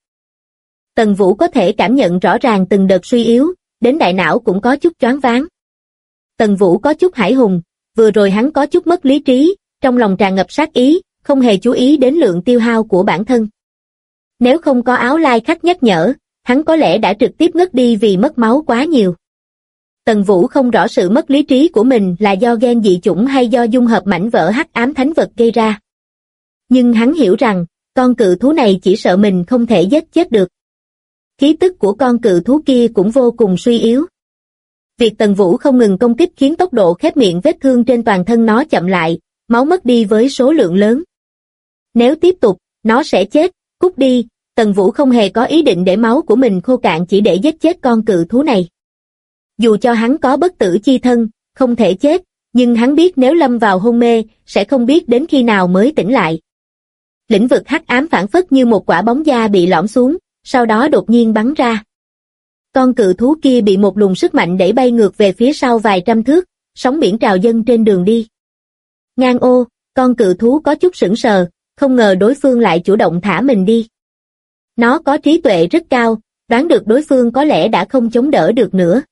Tần Vũ có thể cảm nhận rõ ràng từng đợt suy yếu, đến đại não cũng có chút choáng váng. Tần Vũ có chút hãi hùng, vừa rồi hắn có chút mất lý trí, trong lòng tràn ngập sát ý, không hề chú ý đến lượng tiêu hao của bản thân. Nếu không có Áo Lai Khắc nhắc nhở, hắn có lẽ đã trực tiếp ngất đi vì mất máu quá nhiều. Tần Vũ không rõ sự mất lý trí của mình là do gen dị chủng hay do dung hợp mảnh vỡ hắc ám thánh vật gây ra. Nhưng hắn hiểu rằng, con cự thú này chỉ sợ mình không thể giết chết được. Khí tức của con cự thú kia cũng vô cùng suy yếu. Việc Tần Vũ không ngừng công kích khiến tốc độ khép miệng vết thương trên toàn thân nó chậm lại, máu mất đi với số lượng lớn. Nếu tiếp tục, nó sẽ chết, cút đi. Tần Vũ không hề có ý định để máu của mình khô cạn chỉ để giết chết con cự thú này. Dù cho hắn có bất tử chi thân, không thể chết, nhưng hắn biết nếu lâm vào hôn mê, sẽ không biết đến khi nào mới tỉnh lại. Lĩnh vực hắc ám phảng phất như một quả bóng da bị lõm xuống, sau đó đột nhiên bắn ra. Con cự thú kia bị một luồng sức mạnh đẩy bay ngược về phía sau vài trăm thước, sóng biển trào dâng trên đường đi. Ngang ô, con cự thú có chút sững sờ, không ngờ đối phương lại chủ động thả mình đi. Nó có trí tuệ rất cao, đoán được đối phương có lẽ đã không chống đỡ được nữa.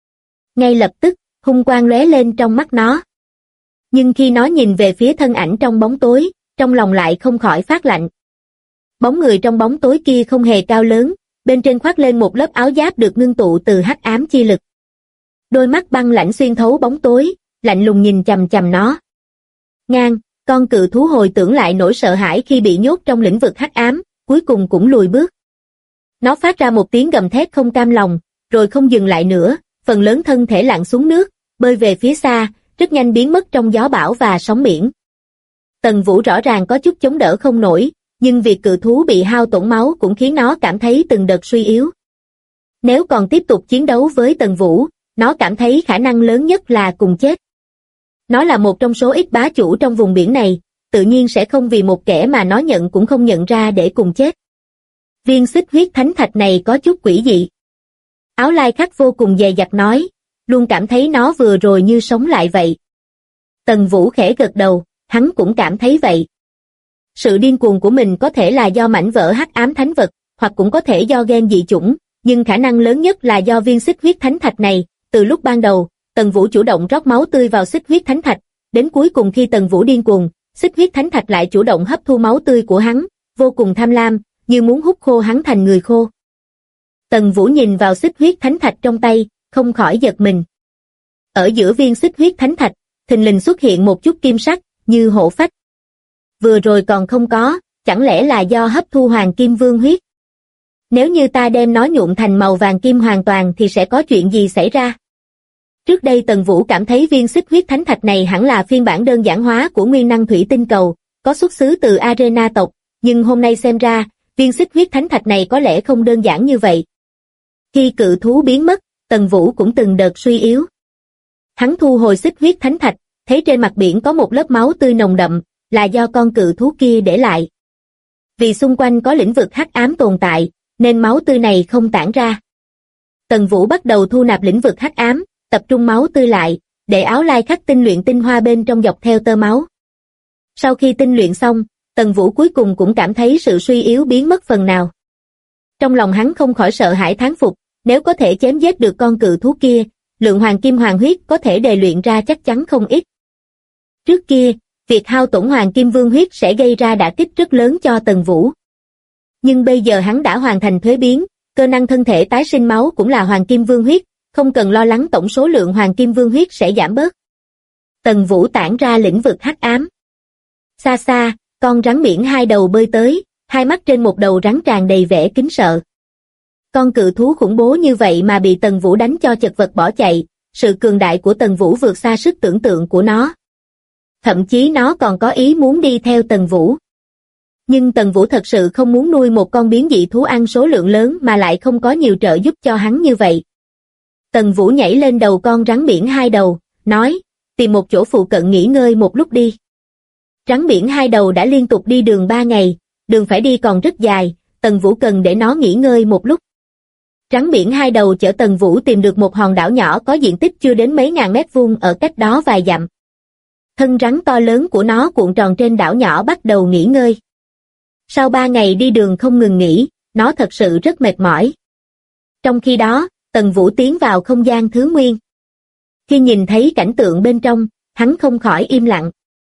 Ngay lập tức, hung quang lóe lên trong mắt nó. Nhưng khi nó nhìn về phía thân ảnh trong bóng tối, trong lòng lại không khỏi phát lạnh. Bóng người trong bóng tối kia không hề cao lớn, bên trên khoác lên một lớp áo giáp được ngưng tụ từ hắc ám chi lực. Đôi mắt băng lãnh xuyên thấu bóng tối, lạnh lùng nhìn chằm chằm nó. Ngang, con cự thú hồi tưởng lại nỗi sợ hãi khi bị nhốt trong lĩnh vực hắc ám, cuối cùng cũng lùi bước. Nó phát ra một tiếng gầm thét không cam lòng, rồi không dừng lại nữa, phần lớn thân thể lặn xuống nước, bơi về phía xa, rất nhanh biến mất trong gió bão và sóng biển. Tần Vũ rõ ràng có chút chống đỡ không nổi, nhưng việc cự thú bị hao tổn máu cũng khiến nó cảm thấy từng đợt suy yếu. Nếu còn tiếp tục chiến đấu với Tần Vũ, nó cảm thấy khả năng lớn nhất là cùng chết. Nó là một trong số ít bá chủ trong vùng biển này, tự nhiên sẽ không vì một kẻ mà nó nhận cũng không nhận ra để cùng chết. Viên xích huyết thánh thạch này có chút quỷ dị. Áo Lai Khắc vô cùng dè dặt nói, luôn cảm thấy nó vừa rồi như sống lại vậy. Tần Vũ khẽ gật đầu, hắn cũng cảm thấy vậy. Sự điên cuồng của mình có thể là do mảnh vỡ hắc ám thánh vật, hoặc cũng có thể do gen dị chủng, nhưng khả năng lớn nhất là do viên xích huyết thánh thạch này. Từ lúc ban đầu, Tần Vũ chủ động rót máu tươi vào xích huyết thánh thạch, đến cuối cùng khi Tần Vũ điên cuồng, xích huyết thánh thạch lại chủ động hấp thu máu tươi của hắn, vô cùng tham lam, như muốn hút khô hắn thành người khô. Tần Vũ nhìn vào xích huyết thánh thạch trong tay, không khỏi giật mình. Ở giữa viên xích huyết thánh thạch, thình lình xuất hiện một chút kim sắc, như hổ phách. Vừa rồi còn không có, chẳng lẽ là do hấp thu Hoàng Kim Vương huyết? Nếu như ta đem nó nhuộm thành màu vàng kim hoàn toàn thì sẽ có chuyện gì xảy ra? Trước đây Tần Vũ cảm thấy viên xích huyết thánh thạch này hẳn là phiên bản đơn giản hóa của nguyên năng thủy tinh cầu, có xuất xứ từ Arena tộc, nhưng hôm nay xem ra, viên xích huyết thánh thạch này có lẽ không đơn giản như vậy. Khi cự thú biến mất, Tần Vũ cũng từng đợt suy yếu. Hắn thu hồi xích huyết thánh thạch, thấy trên mặt biển có một lớp máu tươi nồng đậm, là do con cự thú kia để lại. Vì xung quanh có lĩnh vực hắc ám tồn tại, nên máu tươi này không tản ra. Tần Vũ bắt đầu thu nạp lĩnh vực hắc ám, tập trung máu tươi lại, để áo lai khắc tinh luyện tinh hoa bên trong dọc theo tơ máu. Sau khi tinh luyện xong, Tần Vũ cuối cùng cũng cảm thấy sự suy yếu biến mất phần nào. Trong lòng hắn không khỏi sợ hãi thán phục, nếu có thể chém giết được con cự thú kia, lượng hoàng kim hoàng huyết có thể đề luyện ra chắc chắn không ít. Trước kia, việc hao tổn hoàng kim vương huyết sẽ gây ra đả kích rất lớn cho Tần Vũ. Nhưng bây giờ hắn đã hoàn thành thuế biến, cơ năng thân thể tái sinh máu cũng là hoàng kim vương huyết, không cần lo lắng tổng số lượng hoàng kim vương huyết sẽ giảm bớt. Tần Vũ tản ra lĩnh vực hắc ám. Xa xa, con rắn biển hai đầu bơi tới, hai mắt trên một đầu rắn tràn đầy vẻ kính sợ. Con cự thú khủng bố như vậy mà bị Tần Vũ đánh cho chật vật bỏ chạy, sự cường đại của Tần Vũ vượt xa sức tưởng tượng của nó. Thậm chí nó còn có ý muốn đi theo Tần Vũ. Nhưng Tần Vũ thật sự không muốn nuôi một con biến dị thú ăn số lượng lớn mà lại không có nhiều trợ giúp cho hắn như vậy. Tần Vũ nhảy lên đầu con rắn biển hai đầu, nói, tìm một chỗ phụ cận nghỉ ngơi một lúc đi. Rắn biển hai đầu đã liên tục đi đường 3 ngày, đường phải đi còn rất dài, Tần Vũ cần để nó nghỉ ngơi một lúc. Rắn biển hai đầu chở Tần Vũ tìm được một hòn đảo nhỏ có diện tích chưa đến mấy ngàn mét vuông ở cách đó vài dặm. Thân rắn to lớn của nó cuộn tròn trên đảo nhỏ bắt đầu nghỉ ngơi. Sau 3 ngày đi đường không ngừng nghỉ, nó thật sự rất mệt mỏi. Trong khi đó, Tần Vũ tiến vào không gian thứ nguyên. Khi nhìn thấy cảnh tượng bên trong, hắn không khỏi im lặng.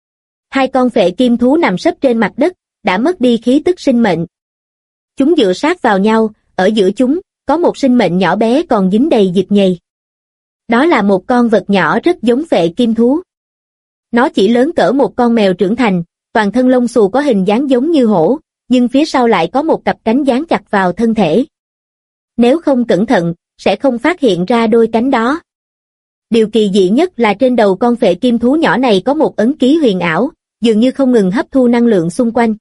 Hai con phệ kim thú nằm sấp trên mặt đất, đã mất đi khí tức sinh mệnh. Chúng dựa sát vào nhau, ở giữa chúng, có một sinh mệnh nhỏ bé còn dính đầy dịch nhầy. Đó là một con vật nhỏ rất giống phệ kim thú. Nó chỉ lớn cỡ một con mèo trưởng thành, toàn thân lông xù có hình dáng giống như hổ, nhưng phía sau lại có một cặp cánh dán chặt vào thân thể. Nếu không cẩn thận, sẽ không phát hiện ra đôi cánh đó. Điều kỳ dị nhất là trên đầu con phệ kim thú nhỏ này có một ấn ký huyền ảo, dường như không ngừng hấp thu năng lượng xung quanh.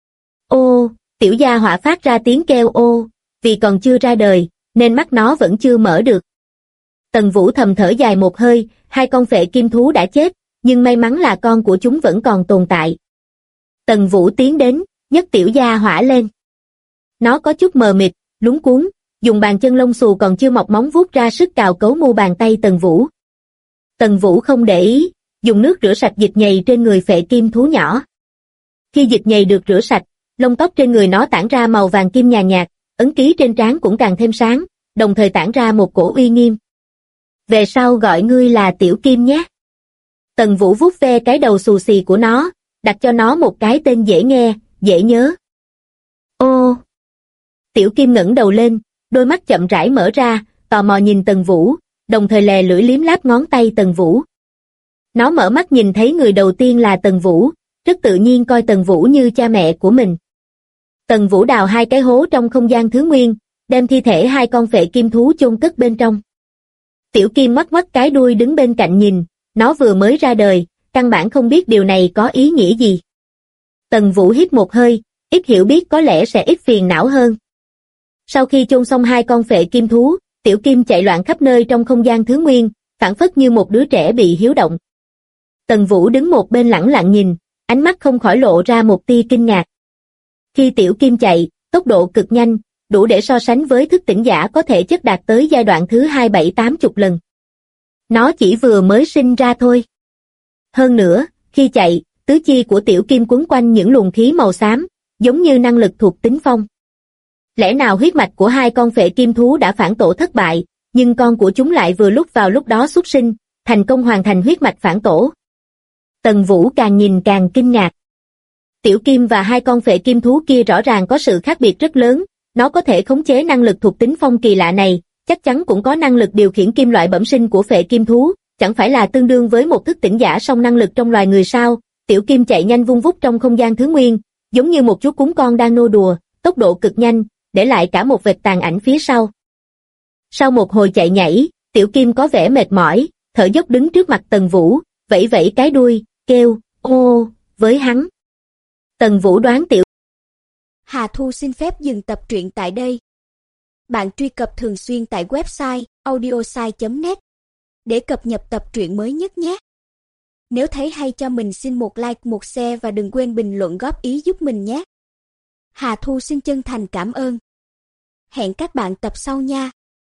Ô, tiểu gia hỏa phát ra tiếng kêu ô, vì còn chưa ra đời, nên mắt nó vẫn chưa mở được. Tần Vũ thầm thở dài một hơi, hai con phệ kim thú đã chết, nhưng may mắn là con của chúng vẫn còn tồn tại. Tần Vũ tiến đến, nhấc tiểu gia hỏa lên. Nó có chút mờ mịt, luống cuống, dùng bàn chân lông xù còn chưa mọc móng vuốt ra sức cào cấu mu bàn tay Tần Vũ. Tần Vũ không để ý, dùng nước rửa sạch dịch nhầy trên người phệ kim thú nhỏ. Khi dịch nhầy được rửa sạch, lông tóc trên người nó tản ra màu vàng kim nhàn nhạt, ấn ký trên trán cũng càng thêm sáng, đồng thời tản ra một cổ uy nghiêm. Về sau gọi ngươi là Tiểu Kim nhé. Tần Vũ vuốt ve cái đầu xù xì của nó, đặt cho nó một cái tên dễ nghe, dễ nhớ. Ô! Tiểu Kim ngẩng đầu lên, đôi mắt chậm rãi mở ra, tò mò nhìn Tần Vũ, đồng thời lè lưỡi liếm láp ngón tay Tần Vũ. Nó mở mắt nhìn thấy người đầu tiên là Tần Vũ, rất tự nhiên coi Tần Vũ như cha mẹ của mình. Tần Vũ đào hai cái hố trong không gian thứ nguyên, đem thi thể hai con phệ kim thú chôn cất bên trong. Tiểu Kim ngoắc ngoắc cái đuôi đứng bên cạnh nhìn, nó vừa mới ra đời, căn bản không biết điều này có ý nghĩa gì. Tần Vũ hít một hơi, ít hiểu biết có lẽ sẽ ít phiền não hơn. Sau khi chôn xong hai con phệ kim thú, Tiểu Kim chạy loạn khắp nơi trong không gian thứ nguyên, phảng phất như một đứa trẻ bị hiếu động. Tần Vũ đứng một bên lẳng lặng nhìn, ánh mắt không khỏi lộ ra một tia kinh ngạc. Khi Tiểu Kim chạy, tốc độ cực nhanh, đủ để so sánh với thức tỉnh giả có thể chất đạt tới giai đoạn thứ 27-80 lần. Nó chỉ vừa mới sinh ra thôi. Hơn nữa, khi chạy, tứ chi của Tiểu Kim quấn quanh những luồng khí màu xám, giống như năng lực thuộc tính phong. Lẽ nào huyết mạch của hai con phệ kim thú đã phản tổ thất bại, nhưng con của chúng lại vừa lúc vào lúc đó xuất sinh, thành công hoàn thành huyết mạch phản tổ. Tần Vũ càng nhìn càng kinh ngạc. Tiểu Kim và hai con phệ kim thú kia rõ ràng có sự khác biệt rất lớn, nó có thể khống chế năng lực thuộc tính phong kỳ lạ này, chắc chắn cũng có năng lực điều khiển kim loại bẩm sinh của phệ kim thú, chẳng phải là tương đương với một thức tỉnh giả song năng lực trong loài người sao? Tiểu Kim chạy nhanh vung vút trong không gian thứ nguyên, giống như một chú cún con đang nô đùa, tốc độ cực nhanh, để lại cả một vệt tàn ảnh phía sau. Sau một hồi chạy nhảy, Tiểu Kim có vẻ mệt mỏi, thở dốc đứng trước mặt Tần Vũ, vẫy vẫy cái đuôi, kêu, ô, với hắn. Tần Vũ đoán Tiểu Hà Thu xin phép dừng tập truyện tại đây. Bạn truy cập thường xuyên tại website audiosai.net để cập nhật tập truyện mới nhất nhé. Nếu thấy hay cho mình xin một like, một share và đừng quên bình luận góp ý giúp mình nhé. Hà Thu xin chân thành cảm ơn. Hẹn các bạn tập sau nha.